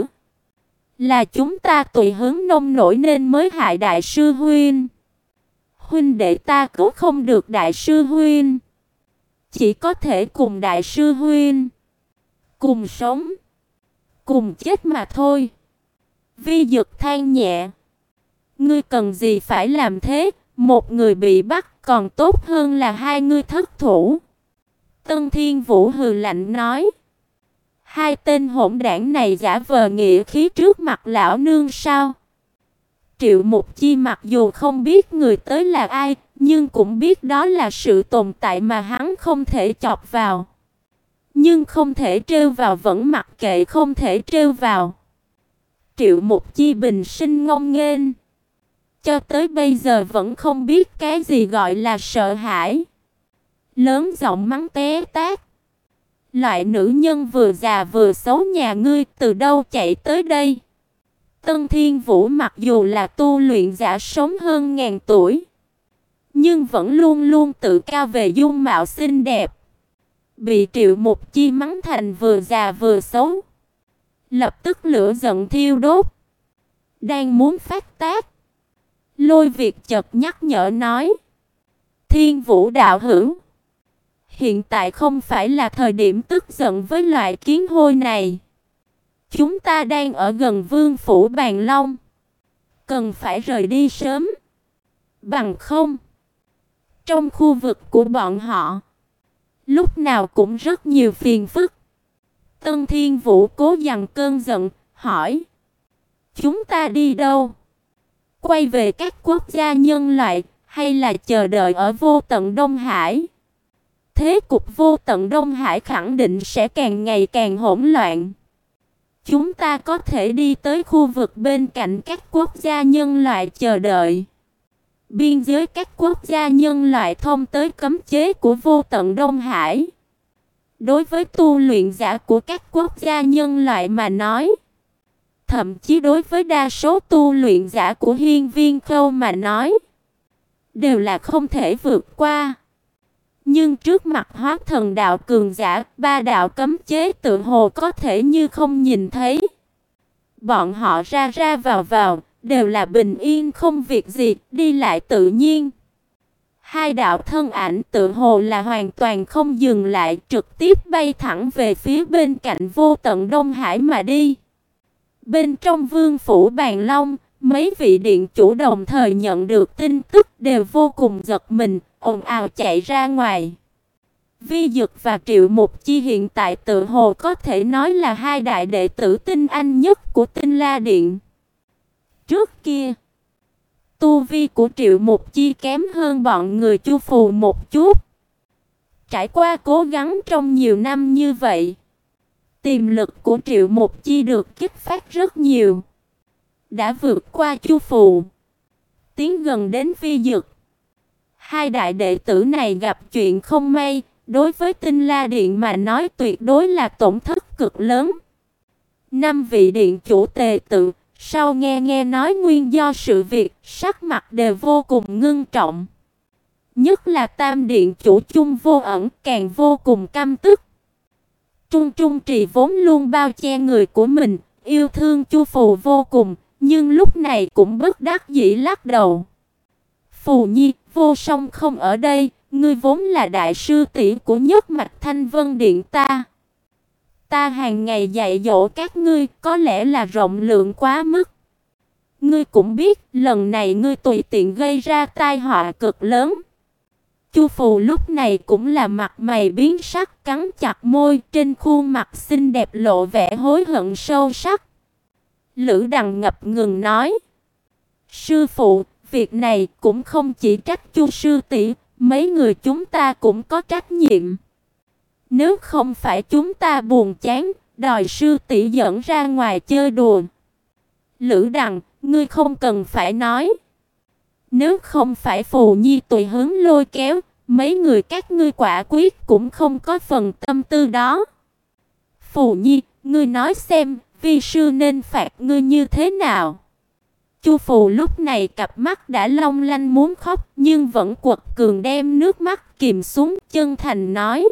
Là chúng ta tùy hứng nông nổi nên mới hại đại sư huynh. Huynh đệ ta cứu không được đại sư huynh, chỉ có thể cùng đại sư huynh cùng sống, cùng chết mà thôi." Vi Dực than nhẹ: "Ngươi cần gì phải làm thế, một người bị bắt còn tốt hơn là hai ngươi thất thủ." Tân Thiên Vũ hừ lạnh nói: "Hai tên hỗn đảng này giả vờ nghĩa khí trước mặt lão nương sao?" Triệu Mục Chi mặc dù không biết người tới là ai, nhưng cũng biết đó là sự tồn tại mà hắn không thể chọc vào. Nhưng không thể trêu vào vẫn mặc kệ không thể trêu vào. Triệu Mục Chi bình sinh ngông nghênh, cho tới bây giờ vẫn không biết cái gì gọi là sợ hãi. Lớn giọng mắng té tát: "Loại nữ nhân vừa già vừa xấu nhà ngươi từ đâu chạy tới đây?" Tân Thiên Vũ mặc dù là tu luyện giả sống hơn ngàn tuổi, nhưng vẫn luôn luôn tự cao về dung mạo xinh đẹp. Bị Triệu Mục Chi mắng thành vừa già vừa xấu, lập tức lửa giận thiêu đốt, đang muốn phát tác. Lôi Việt chợt nhắc nhở nói: "Thiên Vũ đạo hữu, hiện tại không phải là thời điểm tức giận với loại kiến hôi này. Chúng ta đang ở gần Vương phủ Bàn Long, cần phải rời đi sớm. Bằng không, trong khu vực của bọn họ lúc nào cũng rất nhiều phiền phức." Tân Thiên Vũ cố dằn cơn giận, hỏi: "Chúng ta đi đâu? Quay về các quốc gia nhân loại, hay là chờ đợi ở vô tận Đông Hải?" Thế cục vô tận Đông Hải khẳng định sẽ càng ngày càng hỗn loạn. Chúng ta có thể đi tới khu vực bên cạnh các quốc gia nhân loại chờ đợi. Biên giới các quốc gia nhân loại thông tới cấm chế của vô tận Đông Hải. Đối với tu luyện giả của các quốc gia nhân loại mà nói, thậm chí đối với đa số tu luyện giả của Hiên Viên Khâu mà nói, đều là không thể vượt qua. Nhưng trước mặt Hóa Thần đạo cường giả, ba đạo cấm chế tự hồ có thể như không nhìn thấy. Bọn họ ra ra vào vào, đều là bình yên không việc gì, đi lại tự nhiên. Hai đạo thân ảnh tự hồ là hoàn toàn không dừng lại, trực tiếp bay thẳng về phía bên cạnh vô tận Đông Hải mà đi. Bên trong Vương phủ Bàn Long, mấy vị điện chủ đồng thời nhận được tin tức đều vô cùng giật mình, ồn ào chạy ra ngoài. Vi Dực và Triệu Mục Chi hiện tại tự hồ có thể nói là hai đại đệ tử tinh anh nhất của Tinh La Điện. Trước kia, tu vi của Triệu Mục Chi kém hơn bọn người Chu Phù một chút. Trải qua cố gắng trong nhiều năm như vậy, tiềm lực của Triệu Mục Chi được kích phát rất nhiều, đã vượt qua Chu Phù, tiến gần đến Vi Dực. Hai đại đệ tử này gặp chuyện không may, đối với Tinh La Điện mà nói tuyệt đối là tổn thất cực lớn. Năm vị điện chủ tề tự, sau nghe nghe nói nguyên do sự việc, sắc mặt đều vô cùng ngưng trọng. Nhất là Tam điện chủ Chung Vô Ẩn càng vô cùng căm tức. Trung Trung Trì vốn luôn bao che người của mình, yêu thương Chu Phù vô cùng, nhưng lúc này cũng bất đắc dĩ lắc đầu. "Phù Nhi, Vô Song không ở đây, ngươi vốn là đại sư tỷ của Nhất Mạch Thanh Vân Điện ta. Ta hàng ngày dạy dỗ các ngươi, có lẽ là rộng lượng quá mức. Ngươi cũng biết, lần này ngươi tùy tiện gây ra tai họa cực lớn. Chu Phù lúc này cũng là mặt mày biến sắc, cắn chặt môi, trên khuôn mặt xinh đẹp lộ vẻ hối hận sâu sắc. Lữ Đằng ngập ngừng nói: "Sư phụ, việc này cũng không chỉ trách Chu sư tỷ, mấy người chúng ta cũng có trách nhiệm. Nếu không phải chúng ta buồn chán, đòi sư tỷ dẫn ra ngoài chơi đùa." Lữ Đằng, ngươi không cần phải nói. Nếu không phải Phù Nhi tùy hứng lôi kéo, mấy người các ngươi quả quyết cũng không có phần tâm tư đó. Phù Nhi, ngươi nói xem, vi sư nên phạt ngươi như thế nào? Chu Phù lúc này cặp mắt đã long lanh muốn khóc, nhưng vẫn quật cường đem nước mắt kìm xuống, chân thành nói: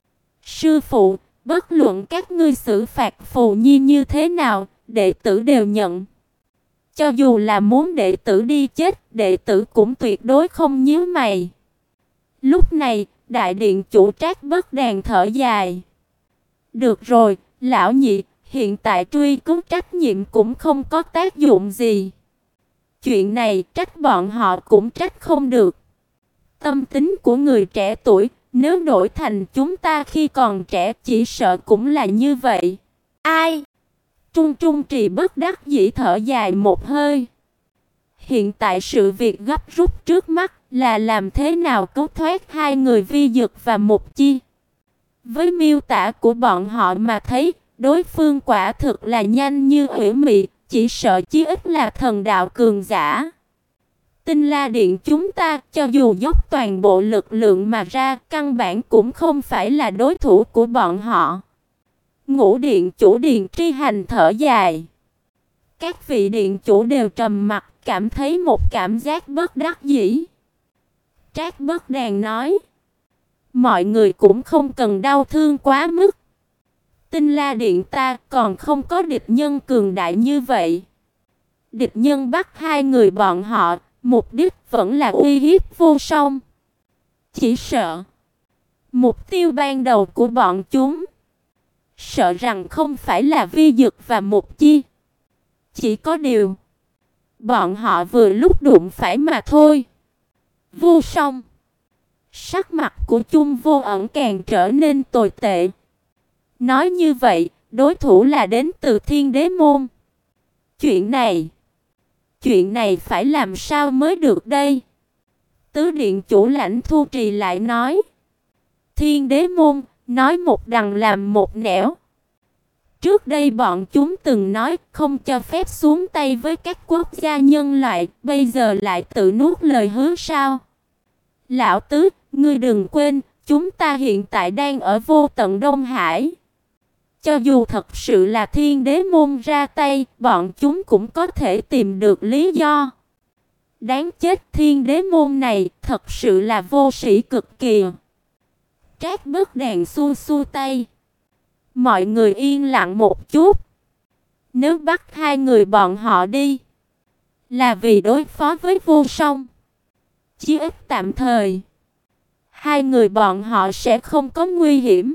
"Sư phụ, bất luận các ngươi xử phạt Phù Nhi như thế nào, đệ tử đều nhận. Cho dù là muốn đệ tử đi chết, đệ tử cũng tuyệt đối không nhíu mày." Lúc này, đại điện chủ Trác Bất Đàn thở dài: "Được rồi, lão nhị, hiện tại truy cứu trách nhiệm cũng không có tác dụng gì. Chuyện này trách bọn họ cũng trách không được. Tâm tính của người trẻ tuổi, nếu đổi thành chúng ta khi còn trẻ chỉ sợ cũng là như vậy." Ai? Trung Trung Trì bất đắc dĩ thở dài một hơi. Hiện tại sự việc gấp rút trước mắt là làm thế nào cứu thoát hai người Vi Dực và Mục Chi. Với miêu tả của bọn họ mà thấy, đối phương quả thực là nhanh như ủy mị, chỉ sợ chí ít là thần đạo cường giả. Tinh La Điện chúng ta cho dù dốc toàn bộ lực lượng mà ra, căn bản cũng không phải là đối thủ của bọn họ. Ngũ điện chủ Điền Tri Hành thở dài. Các vị điện chủ đều trầm mặc, cảm thấy một cảm giác bất đắc dĩ. Trác Bất Đàn nói: "Mọi người cũng không cần đau thương quá mức. Tinh La Điện ta còn không có địch nhân cường đại như vậy. Địch nhân bắt hai người bọn họ, mục đích vẫn là uy hiếp Vô Song. Chỉ sợ mục tiêu ban đầu của bọn chúng sợ rằng không phải là Vi Dực và Mục Chi. Chỉ có điều bọn họ vừa lúc đụng phải mà thôi." Vô Song. Sắc mặt của Chung Vô Ẩn càng trở nên tồi tệ. Nói như vậy, đối thủ là đến từ Thiên Đế môn. Chuyện này, chuyện này phải làm sao mới được đây? Tứ điện chủ Lãnh Thu Trì lại nói: "Thiên Đế môn, nói một đằng làm một nẻo. Trước đây bọn chúng từng nói không cho phép xuống tay với các quốc gia nhân loại, bây giờ lại tự nuốt lời hứa sao? Lão Tứ, ngươi đừng quên, chúng ta hiện tại đang ở vô tận Đông Hải. Cho dù thật sự là Thiên Đế môn ra tay, bọn chúng cũng có thể tìm được lý do. Đáng chết, Thiên Đế môn này thật sự là vô sĩ cực kỳ." Trác Bất Đàn xua xua tay. Mọi người yên lặng một chút. Nếu bắt hai người bọn họ đi là vì đối phó với Vô Song, chí ít tạm thời hai người bọn họ sẽ không có nguy hiểm.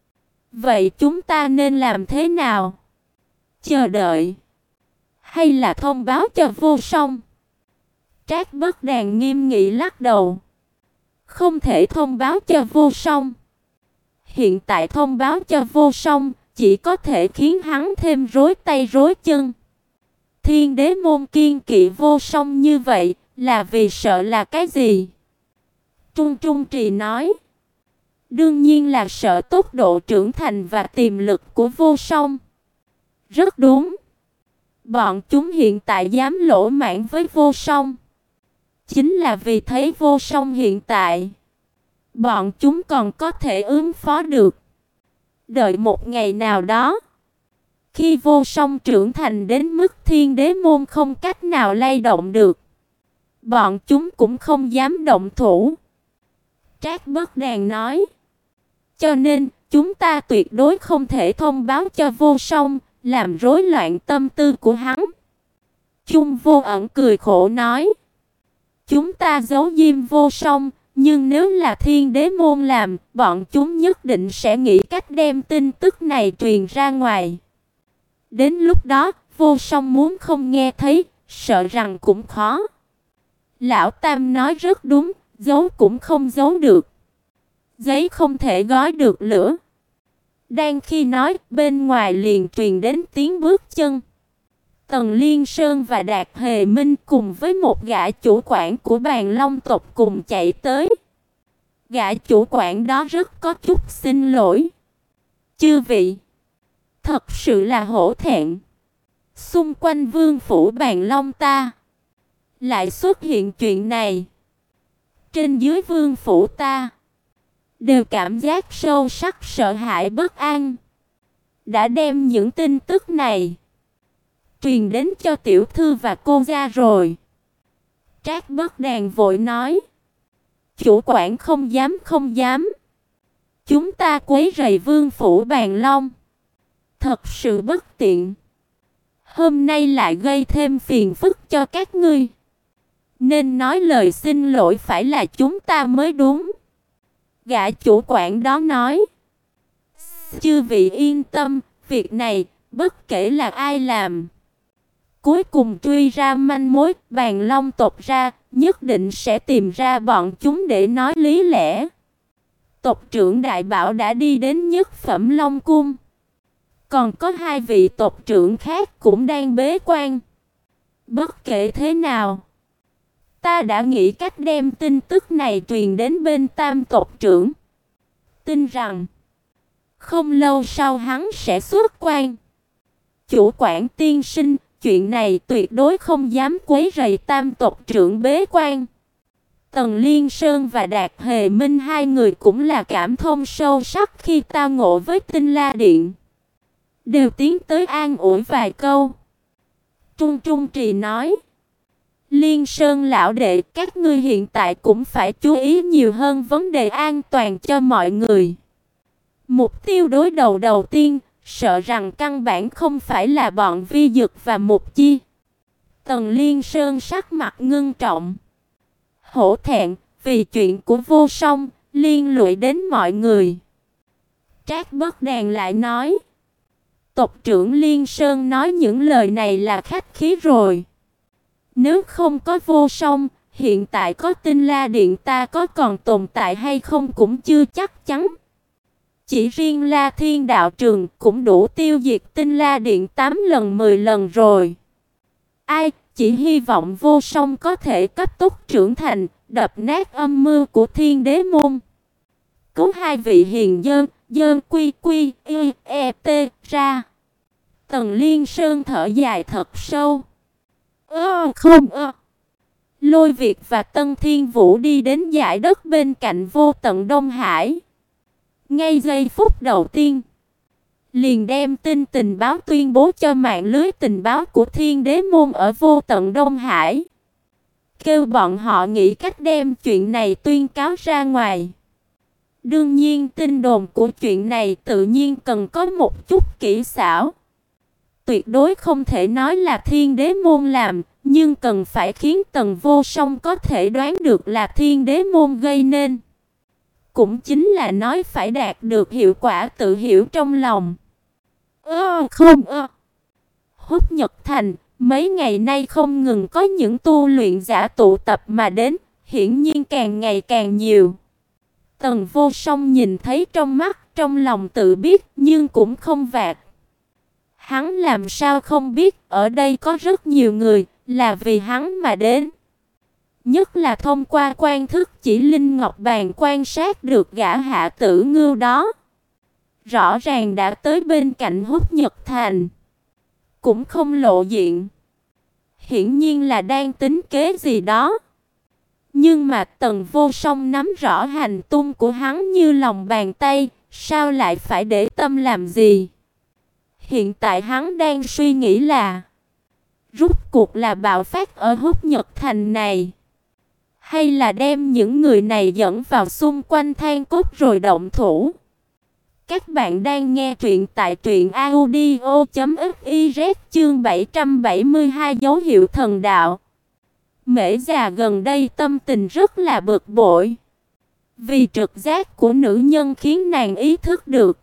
Vậy chúng ta nên làm thế nào? Chờ đợi hay là thông báo cho Vô Song? Trác Bất Đàn nghiêm nghị lắc đầu. Không thể thông báo cho Vô Song. Hiện tại thông báo cho Vô Song chỉ có thể khiến hắn thêm rối tay rối chân. Thiên Đế môn kiên kỵ Vô Song như vậy là vì sợ là cái gì? Trung Trung Trì nói: "Đương nhiên là sợ tốc độ trưởng thành và tiềm lực của Vô Song." Rất đúng. Bọn chúng hiện tại dám lỗ mãng với Vô Song, chính là vì thấy Vô Song hiện tại bọn chúng còn có thể ứng phó được. Đợi một ngày nào đó, khi Vô Song trưởng thành đến mức Thiên Đế môn không cách nào lay động được, bọn chúng cũng không dám động thủ. Trác Bất Đàn nói: "Cho nên, chúng ta tuyệt đối không thể thông báo cho Vô Song, làm rối loạn tâm tư của hắn." Chung Vô Ẩn cười khổ nói: "Chúng ta giấu diêm Vô Song, nhưng nếu là Thiên Đế môn làm, bọn chúng nhất định sẽ nghĩ cách đem tin tức này truyền ra ngoài. Đến lúc đó, Vô Song muốn không nghe thấy, sợ rằng cũng khó." Lão Tam nói rất đúng, giấu cũng không giấu được. Giấy không thể gói được lửa. Đang khi nói, bên ngoài liền truyền đến tiếng bước chân. Tần Liên Sơn và Đạt Hề Minh cùng với một gã chủ quản của Bàn Long tộc cùng chạy tới. Gã chủ quản đó rất có chút xin lỗi. Chư vị, thật sự là hổ thẹn. Xung quanh vương phủ Bàn Long ta lại xuất hiện chuyện này. Trên dưới vương phủ ta đều cảm giác sâu sắc sợ hãi bất an. Đã đem những tin tức này truyền đến cho tiểu thư và cô gia rồi. Trác Bất Đàn vội nói. Chủ quản không dám không dám. Chúng ta quấy rầy vương phủ Bàn Long. Thật sự bất tiện. Hôm nay lại gây thêm phiền phức cho các ngươi. Nên nói lời xin lỗi phải là chúng ta mới đúng. Gã chủ quản đó nói. Chư vị yên tâm, việc này bất kể là ai làm, cuối cùng truy ra manh mối Bàn Long tộc ra, nhất định sẽ tìm ra bọn chúng để nói lý lẽ. Tộc trưởng Đại Bảo đã đi đến nhất phẩm Long Cung. Còn có hai vị tộc trưởng khác cũng đang bế quan. Bất kể thế nào, ta đã nghĩ cách đem tin tức này truyền đến bên Tam tộc trưởng. Tin rằng không lâu sau hắn sẽ xuất quan. Chủ quản tiên sinh, chuyện này tuyệt đối không dám quấy rầy Tam tộc trưởng bế quan. Tần Liên Sơn và Đạt Hề Minh hai người cũng là cảm thông sâu sắc khi tao ngộ với Tinh La Điện. Đều tiến tới an ủi vài câu. Trung Trung Trì nói. Liên Sơn lão đệ, các ngươi hiện tại cũng phải chú ý nhiều hơn vấn đề an toàn cho mọi người. Mục tiêu đối đầu đầu tiên, sợ rằng căn bản không phải là bọn Vi Dực và Mục Chi. Tần Liên Sơn sắc mặt ngưng trọng. Hổ thẹn, vì chuyện của Vô Song, liên lụy đến mọi người. Trác Bất Đàn lại nói. Tộc trưởng Liên Sơn nói những lời này là khách khí rồi. Nếu không có Vô Song, hiện tại có Tinh La Điện ta có còn tồn tại hay không cũng chưa chắc chắn. Chỉ riêng La Thiên đạo trường cũng đủ tiêu diệt Tinh La Điện tám lần mười lần rồi. Ai, chỉ hy vọng Vô Song có thể cấp tốc trưởng thành, đập nát âm mưu của Thiên Đế môn. Cứu hai vị hiền dơn, dơn quy quy, y, e, t, ra. Tần Liên Sơn thở dài thật sâu. Ơ không ơ. Lôi Việt và Tân Thiên Vũ đi đến dải đất bên cạnh Vô Tận Đông Hải. Ngay giây phút đầu tiên, liền đem tin tình báo tuyên bố cho mạng lưới tình báo của Thiên Đế môn ở Vô Tận Đông Hải. Kêu bọn họ nghĩ cách đem chuyện này tuyên cáo ra ngoài. Đương nhiên tin đồn của chuyện này tự nhiên cần có một chút kỹ xảo. Tuyệt đối không thể nói là Thiên Đế môn làm, nhưng cần phải khiến Tần Vô Song có thể đoán được là Thiên Đế môn gây nên. Cũng chính là nói phải đạt được hiệu quả tự hiểu trong lòng. Ơ không ơ. Húc Nhật Thành, mấy ngày nay không ngừng có những tu luyện giả tụ tập mà đến, hiển nhiên càng ngày càng nhiều. Tần Vô Song nhìn thấy trong mắt, trong lòng tự biết, nhưng cũng không vạc. Hắn làm sao không biết, ở đây có rất nhiều người, là vì hắn mà đến. Nhất là thông qua quan thức chỉ linh ngọc bàn quan sát được gã Hạ Tử Ngưu đó. Rõ ràng đã tới bên cạnh Húc Nhật Thành, cũng không lộ diện. Hiển nhiên là đang tính kế gì đó. Nhưng mà Tần Vô Song nắm rõ hành tung của hắn như lòng bàn tay, sao lại phải để tâm làm gì? Hiện tại hắn đang suy nghĩ là rút cuộc là bạo phát ở Húc Nhật Thành này, hay là đem những người này dẫn vào xung quanh than cốt rồi động thủ. Các bạn đang nghe truyện tại truyện audio chấm fiz chương bảy trăm bảy mươi hai dấu hiệu thần đạo. Mễ già gần đây tâm tình rất là bực bội. Vì trực giác của nữ nhân khiến nàng ý thức được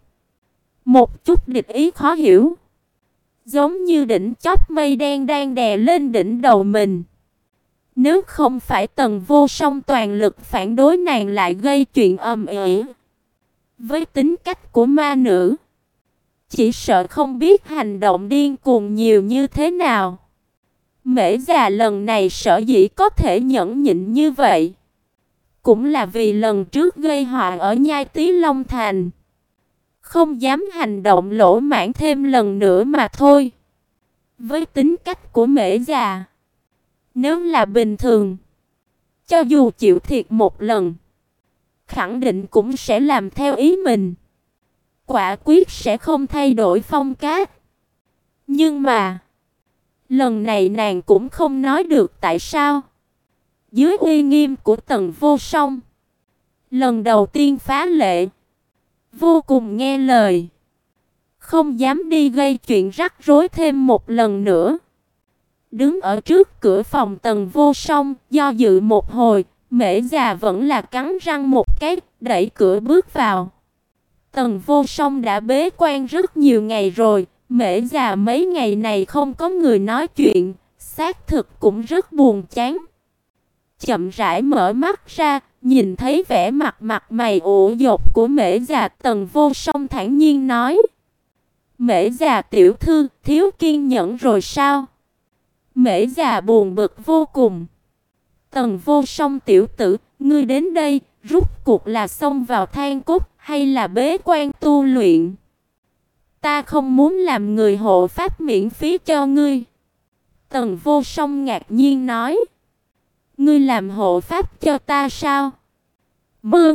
một chút địch ý khó hiểu. Giống như đỉnh chóp mây đen đang đè lên đỉnh đầu mình. Nếu không phải Tần Vô Song toàn lực phản đối nàng lại gây chuyện ầm ĩ. Với tính cách của ma nữ, chỉ sợ không biết hành động điên cuồng nhiều như thế nào. Mễ già lần này sở dĩ có thể nhẫn nhịn như vậy, cũng là vì lần trước gây họa ở Nhai Tí Long Thành, không dám hành động lỗ mãng thêm lần nữa mà thôi. Với tính cách của Mễ già, nếu là bình thường, cho dù chịu thiệt một lần, khẳng định cũng sẽ làm theo ý mình, quả quyết sẽ không thay đổi phong cách. Nhưng mà lần này nàng cũng không nói được tại sao. Dưới uy nghiêm của Tần Vô Song, lần đầu tiên phá lệ, vô cùng nghe lời, không dám đi gây chuyện rắc rối thêm một lần nữa. Đứng ở trước cửa phòng Tần Vô Song, do dự một hồi, Mễ già vẫn là cắn răng một cái, đẩy cửa bước vào. Tần Vô Song đã bế quan rất nhiều ngày rồi, Mễ già mấy ngày này không có người nói chuyện, xác thực cũng rất buồn chán. Chậm rãi mở mắt ra, nhìn thấy vẻ mặt mặt mày ủ dột của Mễ già, Tần Vô Song thản nhiên nói: "Mễ già tiểu thư, thiếu kiên nhẫn rồi sao?" Mễ già buồn bực vô cùng. "Tần Vô Song tiểu tử, ngươi đến đây, rút cuộc là xông vào than cốt hay là bế quan tu luyện? Ta không muốn làm người hộ pháp miễn phí cho ngươi." Tần Vô Song ngạc nhiên nói: "Ngươi làm hộ pháp cho ta sao?" Mương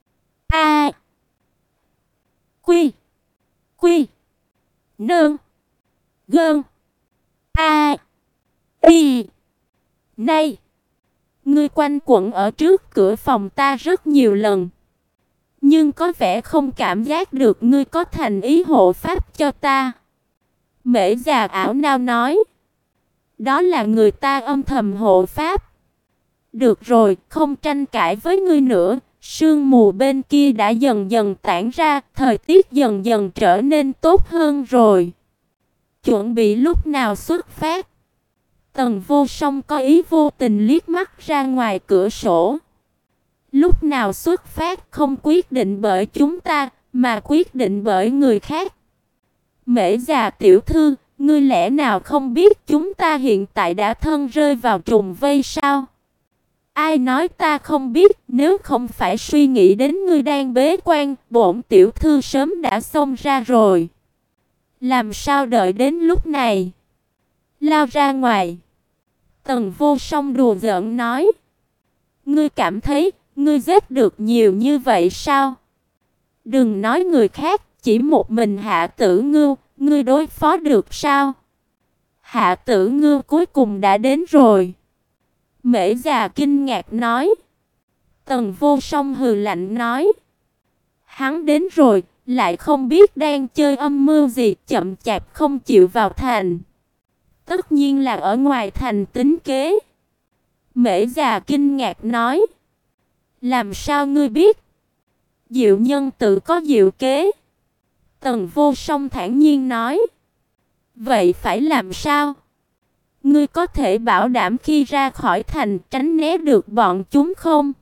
A Quy Quy Nương Gơn A Y Này, ngươi quanh quẩn ở trước cửa phòng ta rất nhiều lần, nhưng có vẻ không cảm giác được ngươi có thành ý hộ pháp cho ta." Mễ già ảo nao nói: "Đó là người ta âm thầm hộ pháp." "Được rồi, không tranh cãi với ngươi nữa." Sương mù bên kia đã dần dần tản ra, thời tiết dần dần trở nên tốt hơn rồi. "Chuẩn bị lúc nào xuất phát?" Tần Vô Song có ý vô tình liếc mắt ra ngoài cửa sổ. "Lúc nào xuất phát không quyết định bởi chúng ta, mà quyết định bởi người khác." "Mễ già tiểu thư, ngươi lẽ nào không biết chúng ta hiện tại đã thân rơi vào trùng vây sao?" "Ai nói ta không biết, nếu không phải suy nghĩ đến ngươi đang bế quan, bổn tiểu thư sớm đã xông ra rồi. Làm sao đợi đến lúc này?" "Lao ra ngoài." Tần Vô Song đùa giỡn nói: "Ngươi cảm thấy ngươi giết được nhiều như vậy sao? Đừng nói người khác, chỉ một mình Hạ Tử Ngưu, ngươi đối phó được sao?" "Hạ Tử Ngưu cuối cùng đã đến rồi." Mễ già kinh ngạc nói. Tần Vô Song hừ lạnh nói: "Hắn đến rồi, lại không biết đang chơi âm mưu gì, chậm chạp không chịu vào thành. Tất nhiên là ở ngoài thành tính kế." Mễ già kinh ngạc nói: "Làm sao ngươi biết?" "Diệu nhân tự có diệu kế." Tần Vô Song thản nhiên nói: "Vậy phải làm sao? Ngươi có thể bảo đảm khi ra khỏi thành tránh né được bọn chúng không?"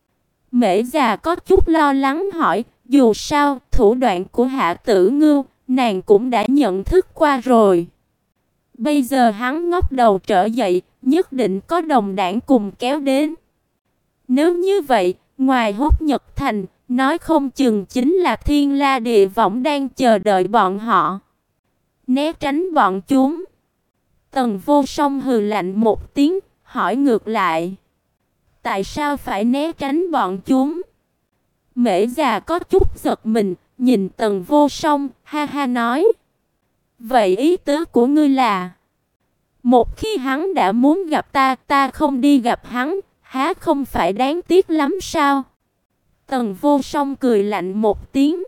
Mễ già có chút lo lắng hỏi, dù sao thủ đoạn của Hạ Tử Ngưu nàng cũng đã nhận thức qua rồi. Bây giờ hắn ngóc đầu trở dậy, nhất định có đồng đảng cùng kéo đến. Nếu như vậy, ngoài Húc Nhật Thành, nói không chừng chính là Thiên La Địa Võng đang chờ đợi bọn họ. Né tránh bọn chúng. Tần Vô Song hừ lạnh một tiếng, hỏi ngược lại: "Tại sao phải né tránh bọn chúng?" Mễ già có chút giật mình, nhìn Tần Vô Song, ha ha nói: "Vậy ý tứ của ngươi là, một khi hắn đã muốn gặp ta, ta không đi gặp hắn, há không phải đáng tiếc lắm sao?" Tần Vô Song cười lạnh một tiếng: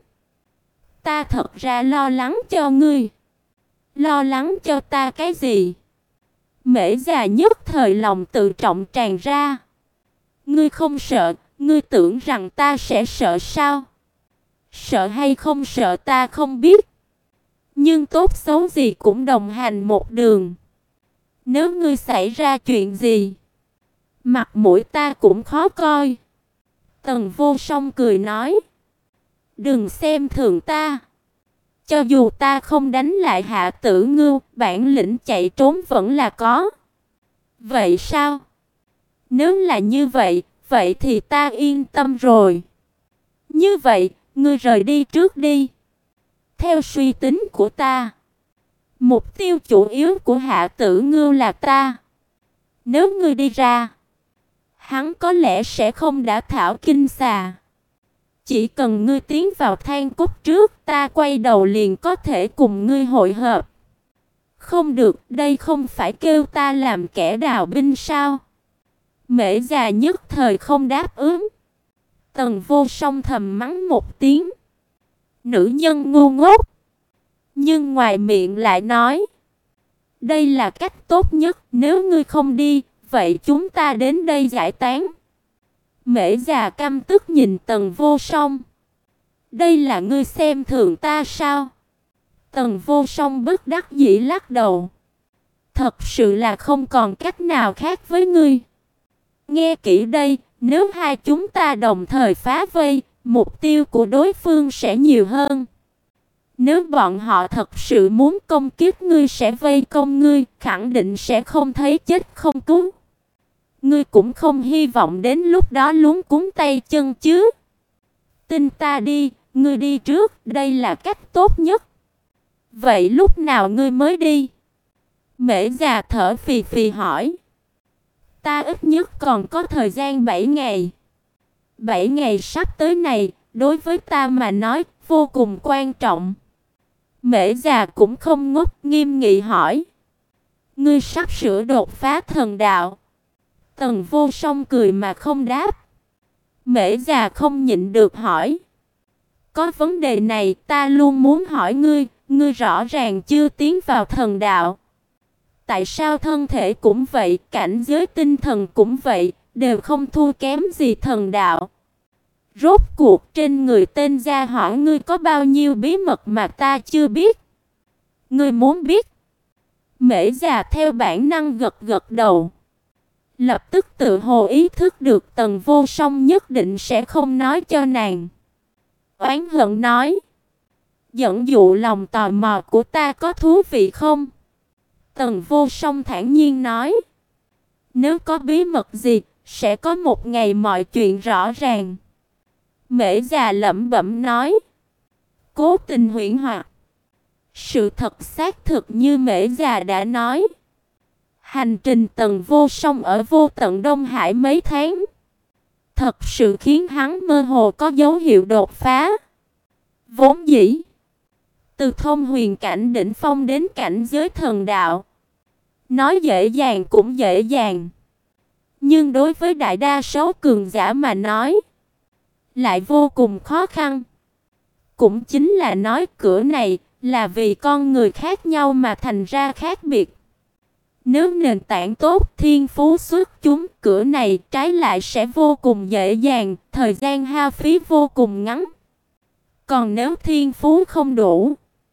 "Ta thật ra lo lắng cho ngươi." "Lo lắng cho ta cái gì?" Mễ già nhất thời lòng tự trọng tràn ra. "Ngươi không sợ, ngươi tưởng rằng ta sẽ sợ sao?" "Sợ hay không sợ ta không biết, nhưng tốt xấu gì cũng đồng hành một đường. Nếu ngươi xảy ra chuyện gì, Mặt mũi ta cũng khó coi. Tần Vô Song cười nói, đừng xem thường ta. Cho dù ta không đánh lại Hạ Tử Ngưu, bản lĩnh chạy trốn vẫn là có. Vậy sao? Nếu là như vậy, vậy thì ta yên tâm rồi. Như vậy, ngươi rời đi trước đi. Theo suy tính của ta, mục tiêu chủ yếu của Hạ Tử Ngưu là ta. Nếu ngươi đi ra, hắn có lẽ sẽ không đả thảo kinh xà. Chỉ cần ngươi tiến vào than cốt trước, ta quay đầu liền có thể cùng ngươi hội hợp. Không được, đây không phải kêu ta làm kẻ đào binh sao? Mễ già nhất thời không đáp ứng. Tần Vô Song thầm mắng một tiếng. Nữ nhân ngu ngốc. Nhưng ngoài miệng lại nói, đây là cách tốt nhất, nếu ngươi không đi, vậy chúng ta đến đây giải tán. Mễ già căm tức nhìn Tần Vô Song. Đây là ngươi xem thường ta sao? Tần Vô Song bất đắc dĩ lắc đầu. Thật sự là không còn cách nào khác với ngươi. Nghe kỹ đây, nếu hai chúng ta đồng thời phá vây, mục tiêu của đối phương sẽ nhiều hơn. Nếu bọn họ thật sự muốn công kích ngươi sẽ vây công ngươi, khẳng định sẽ không thấy chết không cứu. Ngươi cũng không hy vọng đến lúc đó luống cuống tay chân chứ. Tin ta đi, ngươi đi trước, đây là cách tốt nhất. Vậy lúc nào ngươi mới đi? Mễ già thở phì phì hỏi. Ta ít nhất còn có thời gian bảy ngày. bảy ngày sắp tới này, đối với ta mà nói, vô cùng quan trọng. Mễ già cũng không ngốc, nghiêm nghị hỏi. Ngươi sắp sửa đột phá thần đạo. Tần Vô Song cười mà không đáp. Mễ già không nhịn được hỏi. Có vấn đề này ta luôn muốn hỏi ngươi, ngươi rõ ràng chưa tiến vào thần đạo. Tại sao thân thể cũng vậy, cảnh giới tinh thần cũng vậy, đều không thua kém gì thần đạo? Rốt cuộc trên người tên gia hỏa ngươi có bao nhiêu bí mật mà ta chưa biết? Ngươi muốn biết? Mễ già theo bản năng gật gật đầu. Lập tức tự hồ ý thức được Tần Vô Song nhất định sẽ không nói cho nàng. Oán hận nói. Dẫn dụ lòng tò mò của ta có thú vị không? Tần Vô Song thản nhiên nói. Nếu có bí mật gì, sẽ có một ngày mọi chuyện rõ ràng. Mễ già lẩm bẩm nói. Cố tình huyễn hoặc. Sự thật xác thực như Mễ già đã nói. Hành trình Tần Vô Song ở vô tận Đông Hải mấy tháng, thật sự khiến hắn mơ hồ có dấu hiệu đột phá. Vốn dĩ, từ thông huyền cảnh đỉnh phong đến cảnh giới thần đạo, nói dễ dàng cũng dễ dàng. Nhưng đối với đại đa số cường giả mà nói, lại vô cùng khó khăn. Cũng chính là nói cửa này là vì con người khác nhau mà thành ra khác biệt. Nếu nền tảng tốt, thiên phú xuất chúng, cửa này trái lại sẽ vô cùng dễ dàng, thời gian hao phí vô cùng ngắn. Còn nếu thiên phú không đủ,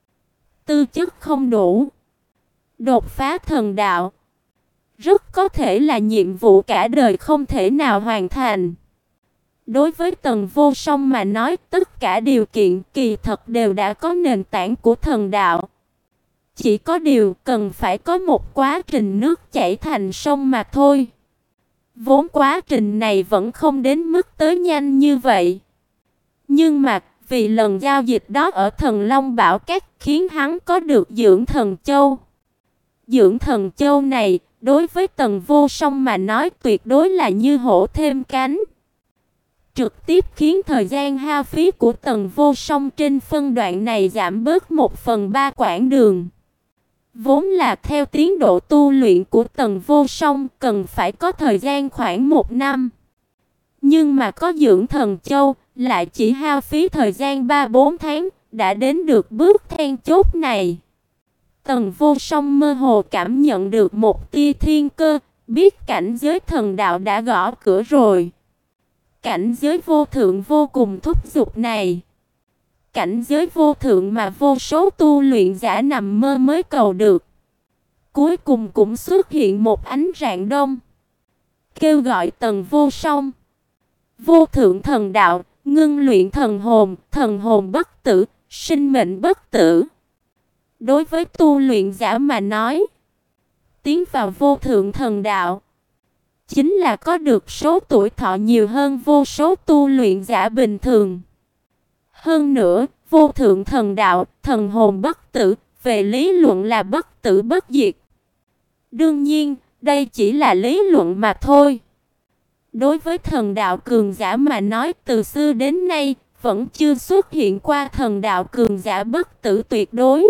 tư chất không đủ, đột phá thần đạo, rất có thể là nhiệm vụ cả đời không thể nào hoàn thành. Đối với Tần Vô Song mà nói, tất cả điều kiện kỳ thật đều đã có nền tảng của thần đạo. Chỉ có điều cần phải có một quá trình nước chảy thành sông mà thôi. Vốn quá trình này vẫn không đến mức tới nhanh như vậy. Nhưng mà vì lần giao dịch đó ở Thần Long Bảo Các khiến hắn có được Dưỡng Thần Châu. Dưỡng Thần Châu này đối với Tần Vô Song mà nói tuyệt đối là như hổ thêm cánh. Trực tiếp khiến thời gian hao phí của Tần Vô Song trên phân đoạn này giảm bớt một phần ba quãng đường. Vốn là theo tiến độ tu luyện của Tần Vô Song cần phải có thời gian khoảng một năm. Nhưng mà có Dưỡng Thần Châu lại chỉ hao phí thời gian ba bốn tháng đã đến được bước then chốt này. Tần Vô Song mơ hồ cảm nhận được một tia thiên cơ, biết cảnh giới thần đạo đã gõ cửa rồi. Cảnh giới vô thượng vô cùng thúc giục này. Cảnh giới vô thượng mà vô số tu luyện giả nằm mơ mới cầu được. Cuối cùng cũng xuất hiện một ánh rạng đông. kêu gọi Tần Vô Song. Vô thượng thần đạo, ngưng luyện thần hồn, thần hồn bất tử, sinh mệnh bất tử. Đối với tu luyện giả mà nói, tiến vào vô thượng thần đạo chính là có được số tuổi thọ nhiều hơn vô số tu luyện giả bình thường. Hơn nữa, vô thượng thần đạo, thần hồn bất tử, về lý luận là bất tử bất diệt. Đương nhiên, đây chỉ là lý luận mà thôi. Đối với thần đạo cường giả mà nói, từ xưa đến nay vẫn chưa xuất hiện qua thần đạo cường giả bất tử tuyệt đối.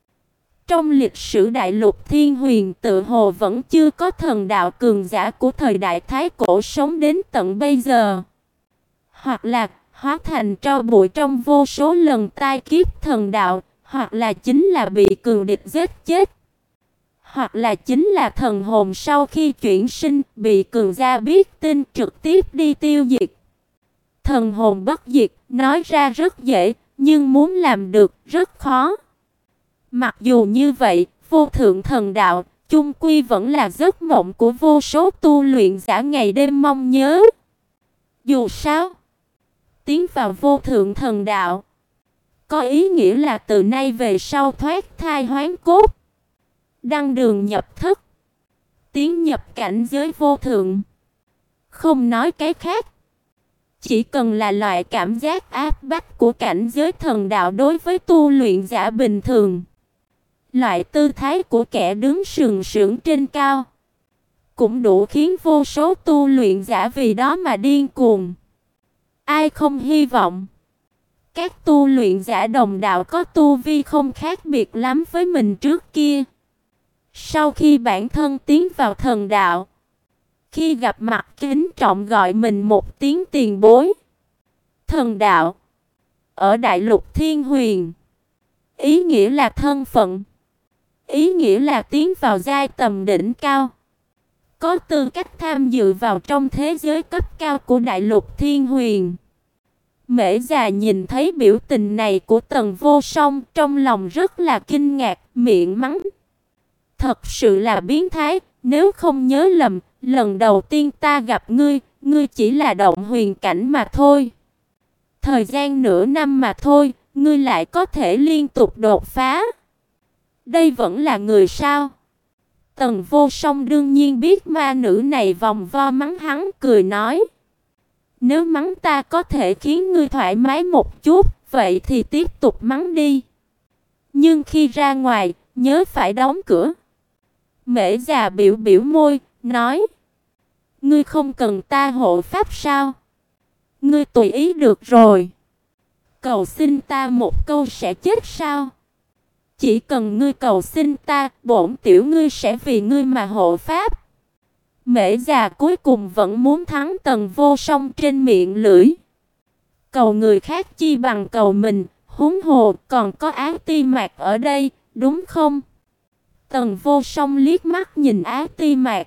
Trong lịch sử đại lục thiên huyền tự hồ vẫn chưa có thần đạo cường giả của thời đại Thái Cổ sống đến tận bây giờ. Hoặc là hóa thành tro bụi trong vô số lần tai kiếp thần đạo, hoặc là chính là bị cường địch giết chết, hoặc là chính là thần hồn sau khi chuyển sinh bị cường gia biết tin trực tiếp đi tiêu diệt. Thần hồn bất diệt nói ra rất dễ, nhưng muốn làm được rất khó. Mặc dù như vậy, vô thượng thần đạo chung quy vẫn là giấc mộng của vô số tu luyện giả ngày đêm mong nhớ. Dù sao, tiến vào vô thượng thần đạo có ý nghĩa là từ nay về sau thoát thai hoán cốt, đăng đường nhập thất, tiến nhập cảnh giới vô thượng. Không nói cái khác, chỉ cần là loại cảm giác áp bách của cảnh giới thần đạo đối với tu luyện giả bình thường, loại tư thái của kẻ đứng sừng sững trên cao, cũng đủ khiến vô số tu luyện giả vì đó mà điên cuồng. Ai không hy vọng các tu luyện giả đồng đạo có tu vi không khác biệt lắm với mình trước kia, sau khi bản thân tiến vào thần đạo, khi gặp mặt kính trọng gọi mình một tiếng tiền bối. Thần đạo ở đại lục thiên huyền, ý nghĩa là thân phận, ý nghĩa là tiến vào giai tầm đỉnh cao, có tư cách tham dự vào trong thế giới cấp cao của đại lục thiên huyền. Mễ già nhìn thấy biểu tình này của Tần Vô Song, trong lòng rất là kinh ngạc, miệng mắng: thật sự là biến thái, nếu không nhớ lầm, lần đầu tiên ta gặp ngươi, ngươi chỉ là động huyền cảnh mà thôi. Thời gian nửa năm mà thôi, ngươi lại có thể liên tục đột phá. Đây vẫn là người sao? Tần Vô Song đương nhiên biết ma nữ này vòng vo mắng hắn, cười nói: nếu mắng ta có thể khiến ngươi thoải mái một chút, vậy thì tiếp tục mắng đi. Nhưng khi ra ngoài, nhớ phải đóng cửa. Mễ già biểu biểu môi, nói: ngươi không cần ta hộ pháp sao? Ngươi tùy ý được rồi. Cầu xin ta một câu sẽ chết sao? Chỉ cần ngươi cầu xin ta, bổn tiểu ngươi sẽ vì ngươi mà hộ pháp. Mễ già cuối cùng vẫn muốn thắng Tần Vô Song trên miệng lưỡi. Cầu người khác chi bằng cầu mình, huống hồ còn có Áo Ti Mạc ở đây, đúng không? Tần Vô Song liếc mắt nhìn Áo Ti Mạc.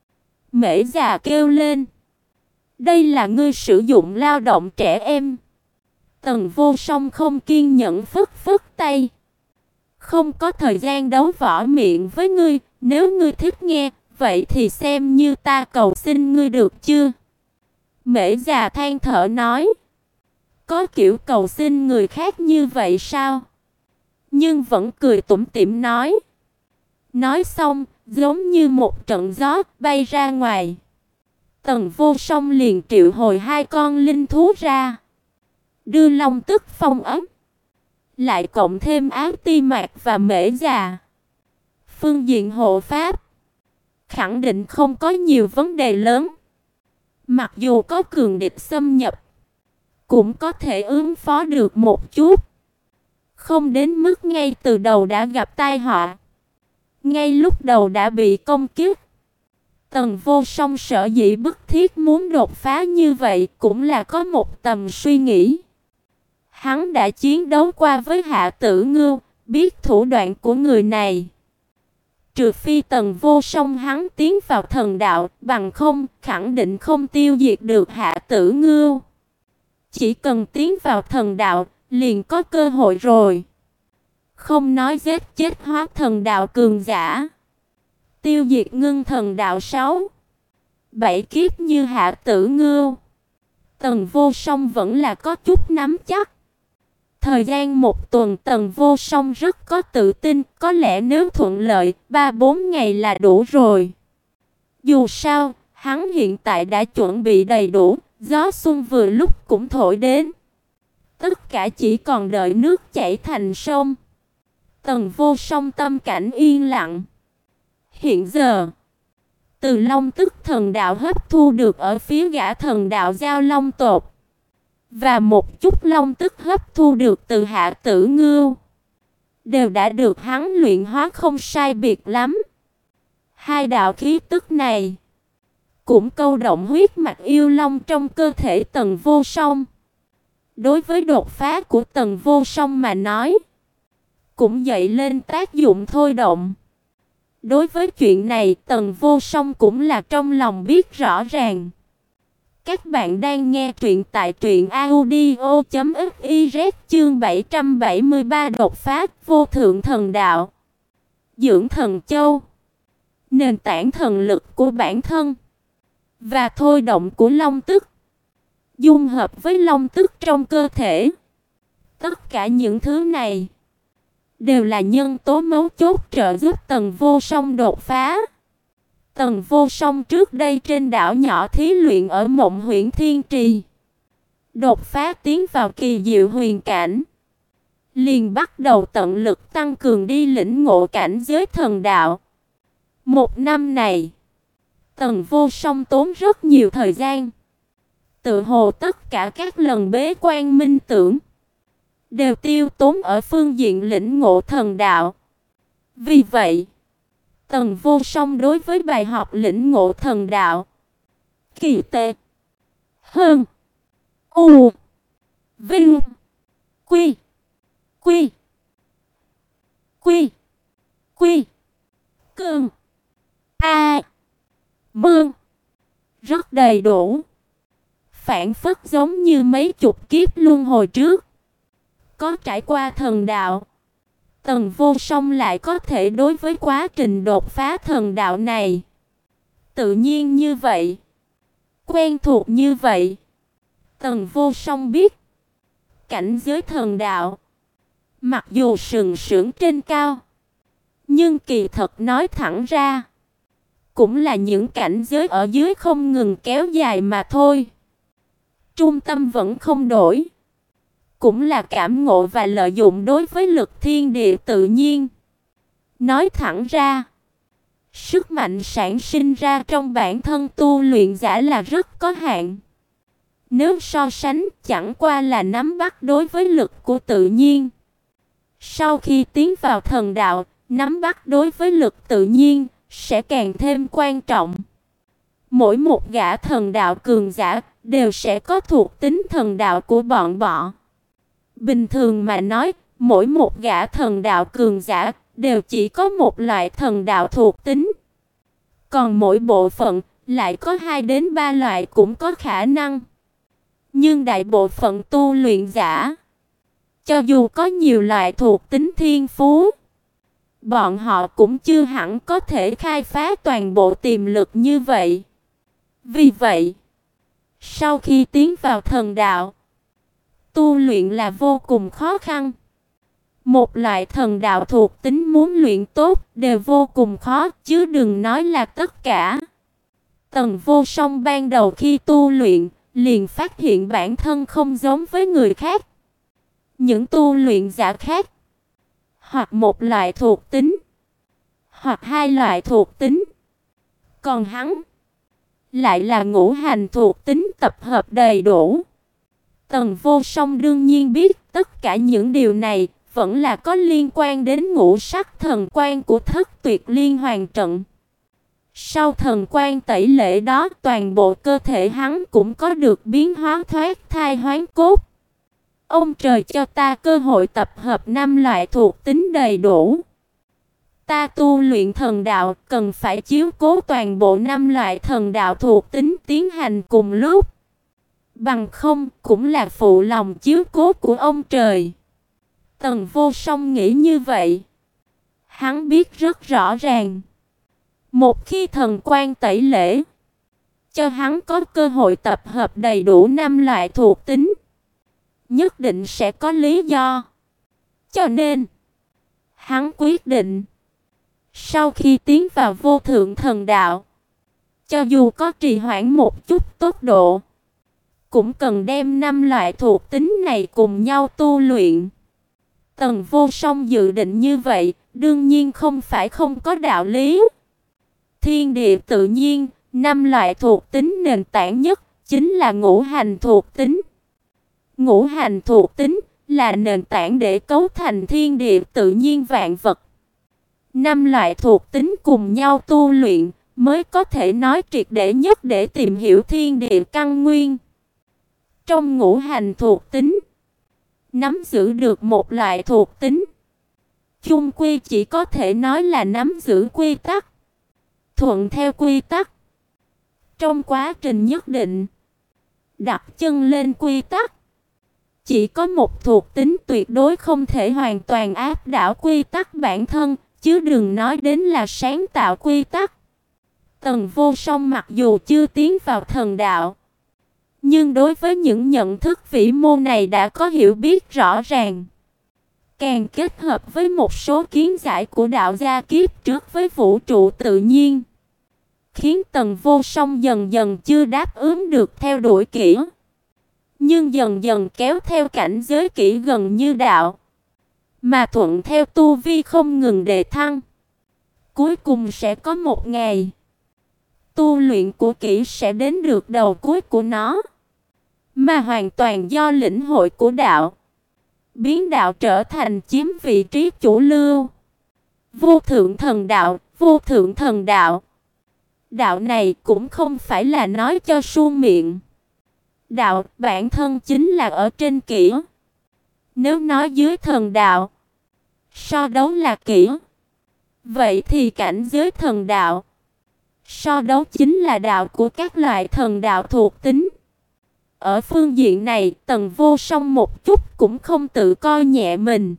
Mễ già kêu lên: đây là ngươi sử dụng lao động trẻ em. Tần Vô Song không kiên nhẫn phất phất tay: không có thời gian đấu võ miệng với ngươi, nếu ngươi thích nghe, vậy thì xem như ta cầu xin ngươi được chưa? Mễ già than thở nói: có kiểu cầu xin người khác như vậy sao? Nhưng vẫn cười tủm tỉm nói. Nói xong, giống như một trận gió bay ra ngoài. Tần Vô Song liền triệu hồi hai con linh thú ra, đưa Long Tức Phong ấm, lại cộng thêm Áo Ti Mạc và Mễ già. Phương diện hộ pháp khẳng định không có nhiều vấn đề lớn. Mặc dù có cường địch xâm nhập, cũng có thể ứng phó được một chút, không đến mức ngay từ đầu đã gặp tai họa, ngay lúc đầu đã bị công kích. Tần Vô Song sở dĩ bức thiết muốn đột phá như vậy cũng là có một tầm suy nghĩ. Hắn đã chiến đấu qua với Hạ Tử Ngưu, biết thủ đoạn của người này. Trừ phi Tần Vô Song hắn tiến vào thần đạo, bằng không khẳng định không tiêu diệt được Hạ Tử Ngưu. Chỉ cần tiến vào thần đạo, liền có cơ hội rồi. Không nói giết chết hóa thần đạo cường giả, tiêu diệt ngưng thần đạo sáu, Bảy kiếp như Hạ Tử Ngưu, Tần Vô Song vẫn là có chút nắm chắc. Thời gian một tuần Tần Vô Song rất có tự tin, có lẽ nếu thuận lợi, ba bốn ngày là đủ rồi. Dù sao, hắn hiện tại đã chuẩn bị đầy đủ, gió xuân vừa lúc cũng thổi đến. Tất cả chỉ còn đợi nước chảy thành sông. Tần Vô Song tâm cảnh yên lặng. Hiện giờ, từ Long Tức thần đạo hấp thu được ở phía gã thần đạo Giao Long tộc, và một chút Long Tức hấp thu được từ Hạ Tử Ngưu, đều đã được hắn luyện hóa không sai biệt lắm. Hai đạo khí tức này cũng câu động huyết mạch yêu long trong cơ thể Tần Vô Song. Đối với đột phá của Tần Vô Song mà nói, cũng dậy lên tác dụng thôi động. Đối với chuyện này, Tần Vô Song cũng là trong lòng biết rõ ràng. Các bạn đang nghe truyện tại truyện audio chấm fiz chương bảy trăm bảy mươi ba đột phá vô thượng thần đạo. Dưỡng thần châu, nền tảng thần lực của bản thân và thôi động của Long Tức, dung hợp với Long Tức trong cơ thể. Tất cả những thứ này đều là nhân tố mấu chốt trợ giúp Tần Vô Song đột phá. Tần Vô Song trước đây trên đảo nhỏ thí luyện ở Mộng Huyễn Thiên Trì, đột phá tiến vào kỳ diệu huyền cảnh, liền bắt đầu tận lực tăng cường đi lĩnh ngộ cảnh giới thần đạo. Một năm này, Tần Vô Song tốn rất nhiều thời gian. Tự hồ tất cả các lần bế quan minh tưởng đều tiêu tốn ở phương diện lĩnh ngộ thần đạo. Vì vậy, Tần Vô Song đối với bài học lĩnh ngộ thần đạo, kỳ tệ hơn U Vinh Quy Quy Quy Quy Cương A Mương rất đầy đủ, phản phất giống như mấy chục kiếp luân hồi trước có trải qua thần đạo. Tần Vô Song lại có thể đối với quá trình đột phá thần đạo này tự nhiên như vậy, quen thuộc như vậy. Tần Vô Song biết, cảnh giới thần đạo mặc dù sừng sững trên cao, nhưng kỳ thật nói thẳng ra cũng là những cảnh giới ở dưới không ngừng kéo dài mà thôi. Trung tâm vẫn không đổi, cũng là cảm ngộ và lợi dụng đối với lực thiên địa tự nhiên. Nói thẳng ra, sức mạnh sản sinh ra trong bản thân tu luyện giả là rất có hạn. Nếu so sánh, chẳng qua là nắm bắt đối với lực của tự nhiên. Sau khi tiến vào thần đạo, nắm bắt đối với lực tự nhiên sẽ càng thêm quan trọng. Mỗi một gã thần đạo cường giả đều sẽ có thuộc tính thần đạo của bọn họ. Bình thường mà nói, mỗi một gã thần đạo cường giả đều chỉ có một loại thần đạo thuộc tính. Còn mỗi bộ phận lại có hai đến ba loại cũng có khả năng. Nhưng đại bộ phận tu luyện giả, cho dù có nhiều loại thuộc tính thiên phú, bọn họ cũng chưa hẳn có thể khai phá toàn bộ tiềm lực như vậy. Vì vậy, sau khi tiến vào thần đạo, tu luyện là vô cùng khó khăn. Một loại thần đạo thuộc tính muốn luyện tốt đều vô cùng khó, chứ đừng nói là tất cả. Tần Vô Song ban đầu khi tu luyện, liền phát hiện bản thân không giống với người khác. Những tu luyện giả khác, hoặc một loại thuộc tính, hoặc hai loại thuộc tính. Còn hắn, lại là ngũ hành thuộc tính tập hợp đầy đủ. Tần Vô Song đương nhiên biết tất cả những điều này vẫn là có liên quan đến ngũ sắc thần quan của Thất Tuyệt Liên Hoàn trận. Sau thần quan tẩy lễ đó, toàn bộ cơ thể hắn cũng có được biến hóa thoát thai hoán cốt. Ông trời cho ta cơ hội tập hợp năm loại thuộc tính đầy đủ. Ta tu luyện thần đạo cần phải chiếu cố toàn bộ năm loại thần đạo thuộc tính tiến hành cùng lúc. Bằng không cũng là phụ lòng chiếu cố của ông trời. Tần Vô Song nghĩ như vậy. Hắn biết rất rõ ràng, một khi thần quan tẩy lễ, cho hắn có cơ hội tập hợp đầy đủ năm loại thuộc tính, nhất định sẽ có lý do. Cho nên, hắn quyết định, sau khi tiến vào vô thượng thần đạo, cho dù có trì hoãn một chút tốc độ, cũng cần đem năm loại thuộc tính này cùng nhau tu luyện. Tần Vô Song dự định như vậy, đương nhiên không phải không có đạo lý. Thiên địa tự nhiên, năm loại thuộc tính nền tảng nhất chính là ngũ hành thuộc tính. Ngũ hành thuộc tính là nền tảng để cấu thành thiên địa tự nhiên vạn vật. Năm loại thuộc tính cùng nhau tu luyện mới có thể nói triệt để nhất để tìm hiểu thiên địa căn nguyên. Trong ngũ hành thuộc tính, nắm giữ được một loại thuộc tính, chung quy chỉ có thể nói là nắm giữ quy tắc, thuận theo quy tắc. Trong quá trình nhất định, đặt chân lên quy tắc, chỉ có một thuộc tính tuyệt đối không thể hoàn toàn áp đảo quy tắc bản thân, chứ đừng nói đến là sáng tạo quy tắc. Tần Vô Song mặc dù chưa tiến vào thần đạo, nhưng đối với những nhận thức vĩ mô này đã có hiểu biết rõ ràng. Càng kết hợp với một số kiến giải của đạo gia kiếp trước với vũ trụ tự nhiên, khiến Tần Vô Song dần dần chưa đáp ứng được theo đuổi kỹ, nhưng dần dần kéo theo cảnh giới kỹ gần như đạo, mà thuận theo tu vi không ngừng đề thăng. Cuối cùng sẽ có một ngày, tu luyện của kỹ sẽ đến được đầu cuối của nó, mà hoàn toàn do lĩnh hội của đạo, biến đạo trở thành chiếm vị trí chủ lưu. Vô thượng thần đạo, vô thượng thần đạo. Đạo này cũng không phải là nói cho suông miệng. Đạo bản thân chính là ở trên kỹ. Nếu nói dưới thần đạo, so đấu là kỹ, vậy thì cảnh giới thần đạo, so đấu chính là đạo của các loại thần đạo thuộc tính. Ở phương diện này, Tần Vô Song một chút cũng không tự coi nhẹ mình.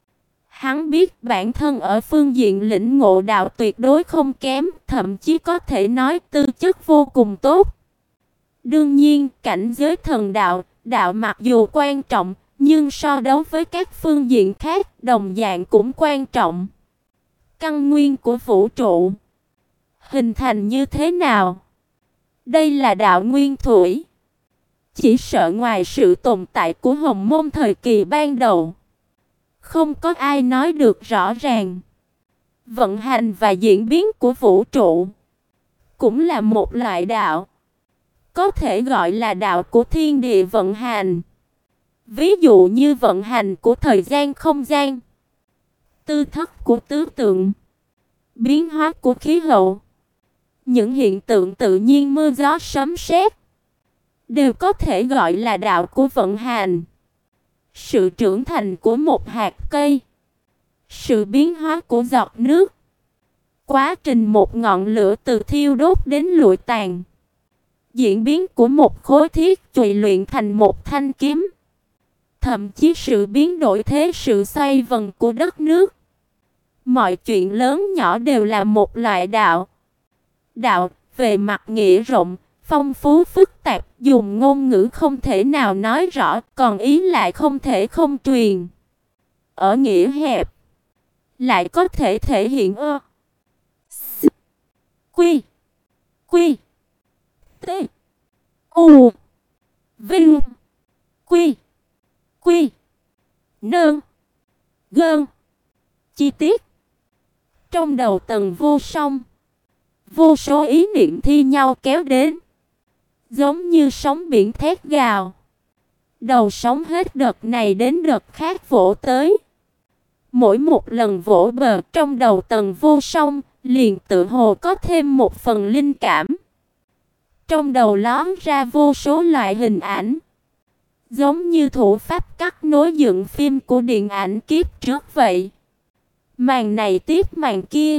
Hắn biết bản thân ở phương diện lĩnh ngộ đạo tuyệt đối không kém, thậm chí có thể nói tư chất vô cùng tốt. Đương nhiên, cảnh giới thần đạo, đạo mặc dù quan trọng, nhưng so đấu với các phương diện khác, đồng dạng cũng quan trọng. Căn nguyên của vũ trụ hình thành như thế nào? Đây là đạo nguyên thủy. Chỉ sợ ngoài sự tồn tại của Hồng Môn thời kỳ ban đầu, không có ai nói được rõ ràng. Vận hành và diễn biến của vũ trụ cũng là một loại đạo, có thể gọi là đạo của thiên địa vận hành. Ví dụ như vận hành của thời gian không gian, tư thất của tứ tượng, biến hóa của khí hậu, những hiện tượng tự nhiên mưa gió sấm sét đều có thể gọi là đạo của vận hành. Sự trưởng thành của một hạt cây, sự biến hóa của giọt nước, quá trình một ngọn lửa từ thiêu đốt đến lụi tàn, diễn biến của một khối thiết chùy luyện thành một thanh kiếm, thậm chí sự biến đổi thế sự xoay vần của đất nước. Mọi chuyện lớn nhỏ đều là một loại đạo. Đạo, về mặt nghĩa rộng, phong phú phức tạp, dùng ngôn ngữ không thể nào nói rõ, còn ý lại không thể không truyền. Ở nghĩa hẹp, lại có thể thể hiện ơ, s, quy, quy, t, u, vinh, quy, quy, nơn, gơn. Chi tiết. Trong đầu Tần Vô Song, vô số ý niệm thi nhau kéo đến, giống như sóng biển thét gào. Đầu sóng hết đợt này đến đợt khác vỗ tới. Mỗi một lần vỗ bờ trong đầu Tần Vô Song, liền tự hồ có thêm một phần linh cảm. Trong đầu lóe ra vô số loại hình ảnh, giống như thủ pháp cắt nối dựng phim của điện ảnh kiếp trước vậy. Màn này tiếp màn kia,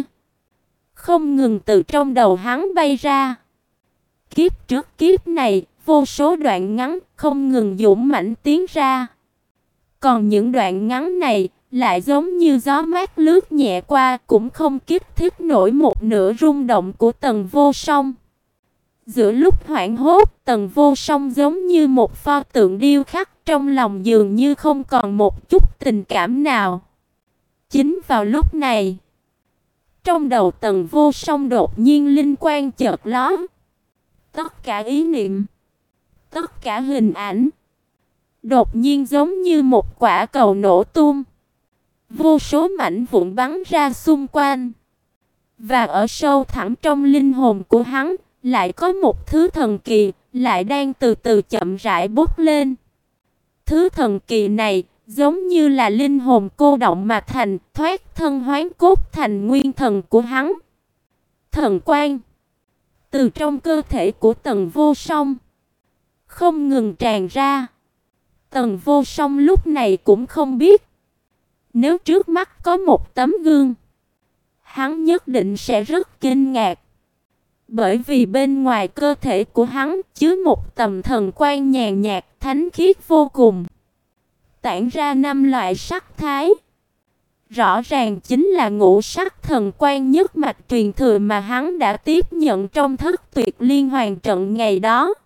không ngừng từ trong đầu hắn bay ra. Kiếp trước kiếp này, vô số đoạn ngắn không ngừng dũng mãnh tiến ra. Còn những đoạn ngắn này lại giống như gió mát lướt nhẹ qua, cũng không kích thích nổi một nửa rung động của Tần Vô Song. Giữa lúc hoảng hốt, Tần Vô Song giống như một pho tượng điêu khắc, trong lòng dường như không còn một chút tình cảm nào. Chính vào lúc này, trong đầu Tần Vô Song đột nhiên linh quang chợt lóe. Tất cả ý niệm, tất cả hình ảnh, đột nhiên giống như một quả cầu nổ tung. Vô số mảnh vụn bắn ra xung quanh. Và ở sâu thẳm trong linh hồn của hắn, lại có một thứ thần kỳ, lại đang từ từ chậm rãi bốc lên. Thứ thần kỳ này, giống như là linh hồn cô động mà thành, thoát thân hoán cốt thành nguyên thần của hắn. Thần quang từ trong cơ thể của Tần Vô Song không ngừng tràn ra. Tần Vô Song lúc này cũng không biết, nếu trước mắt có một tấm gương, hắn nhất định sẽ rất kinh ngạc. Bởi vì bên ngoài cơ thể của hắn chứa một tầm thần quang nhàn nhạt, thánh khiết vô cùng, tản ra năm loại sắc thái. Rõ ràng chính là ngũ sắc thần quang nhất mạch truyền thừa mà hắn đã tiếp nhận trong Thất Tuyệt Liên Hoàn trận ngày đó.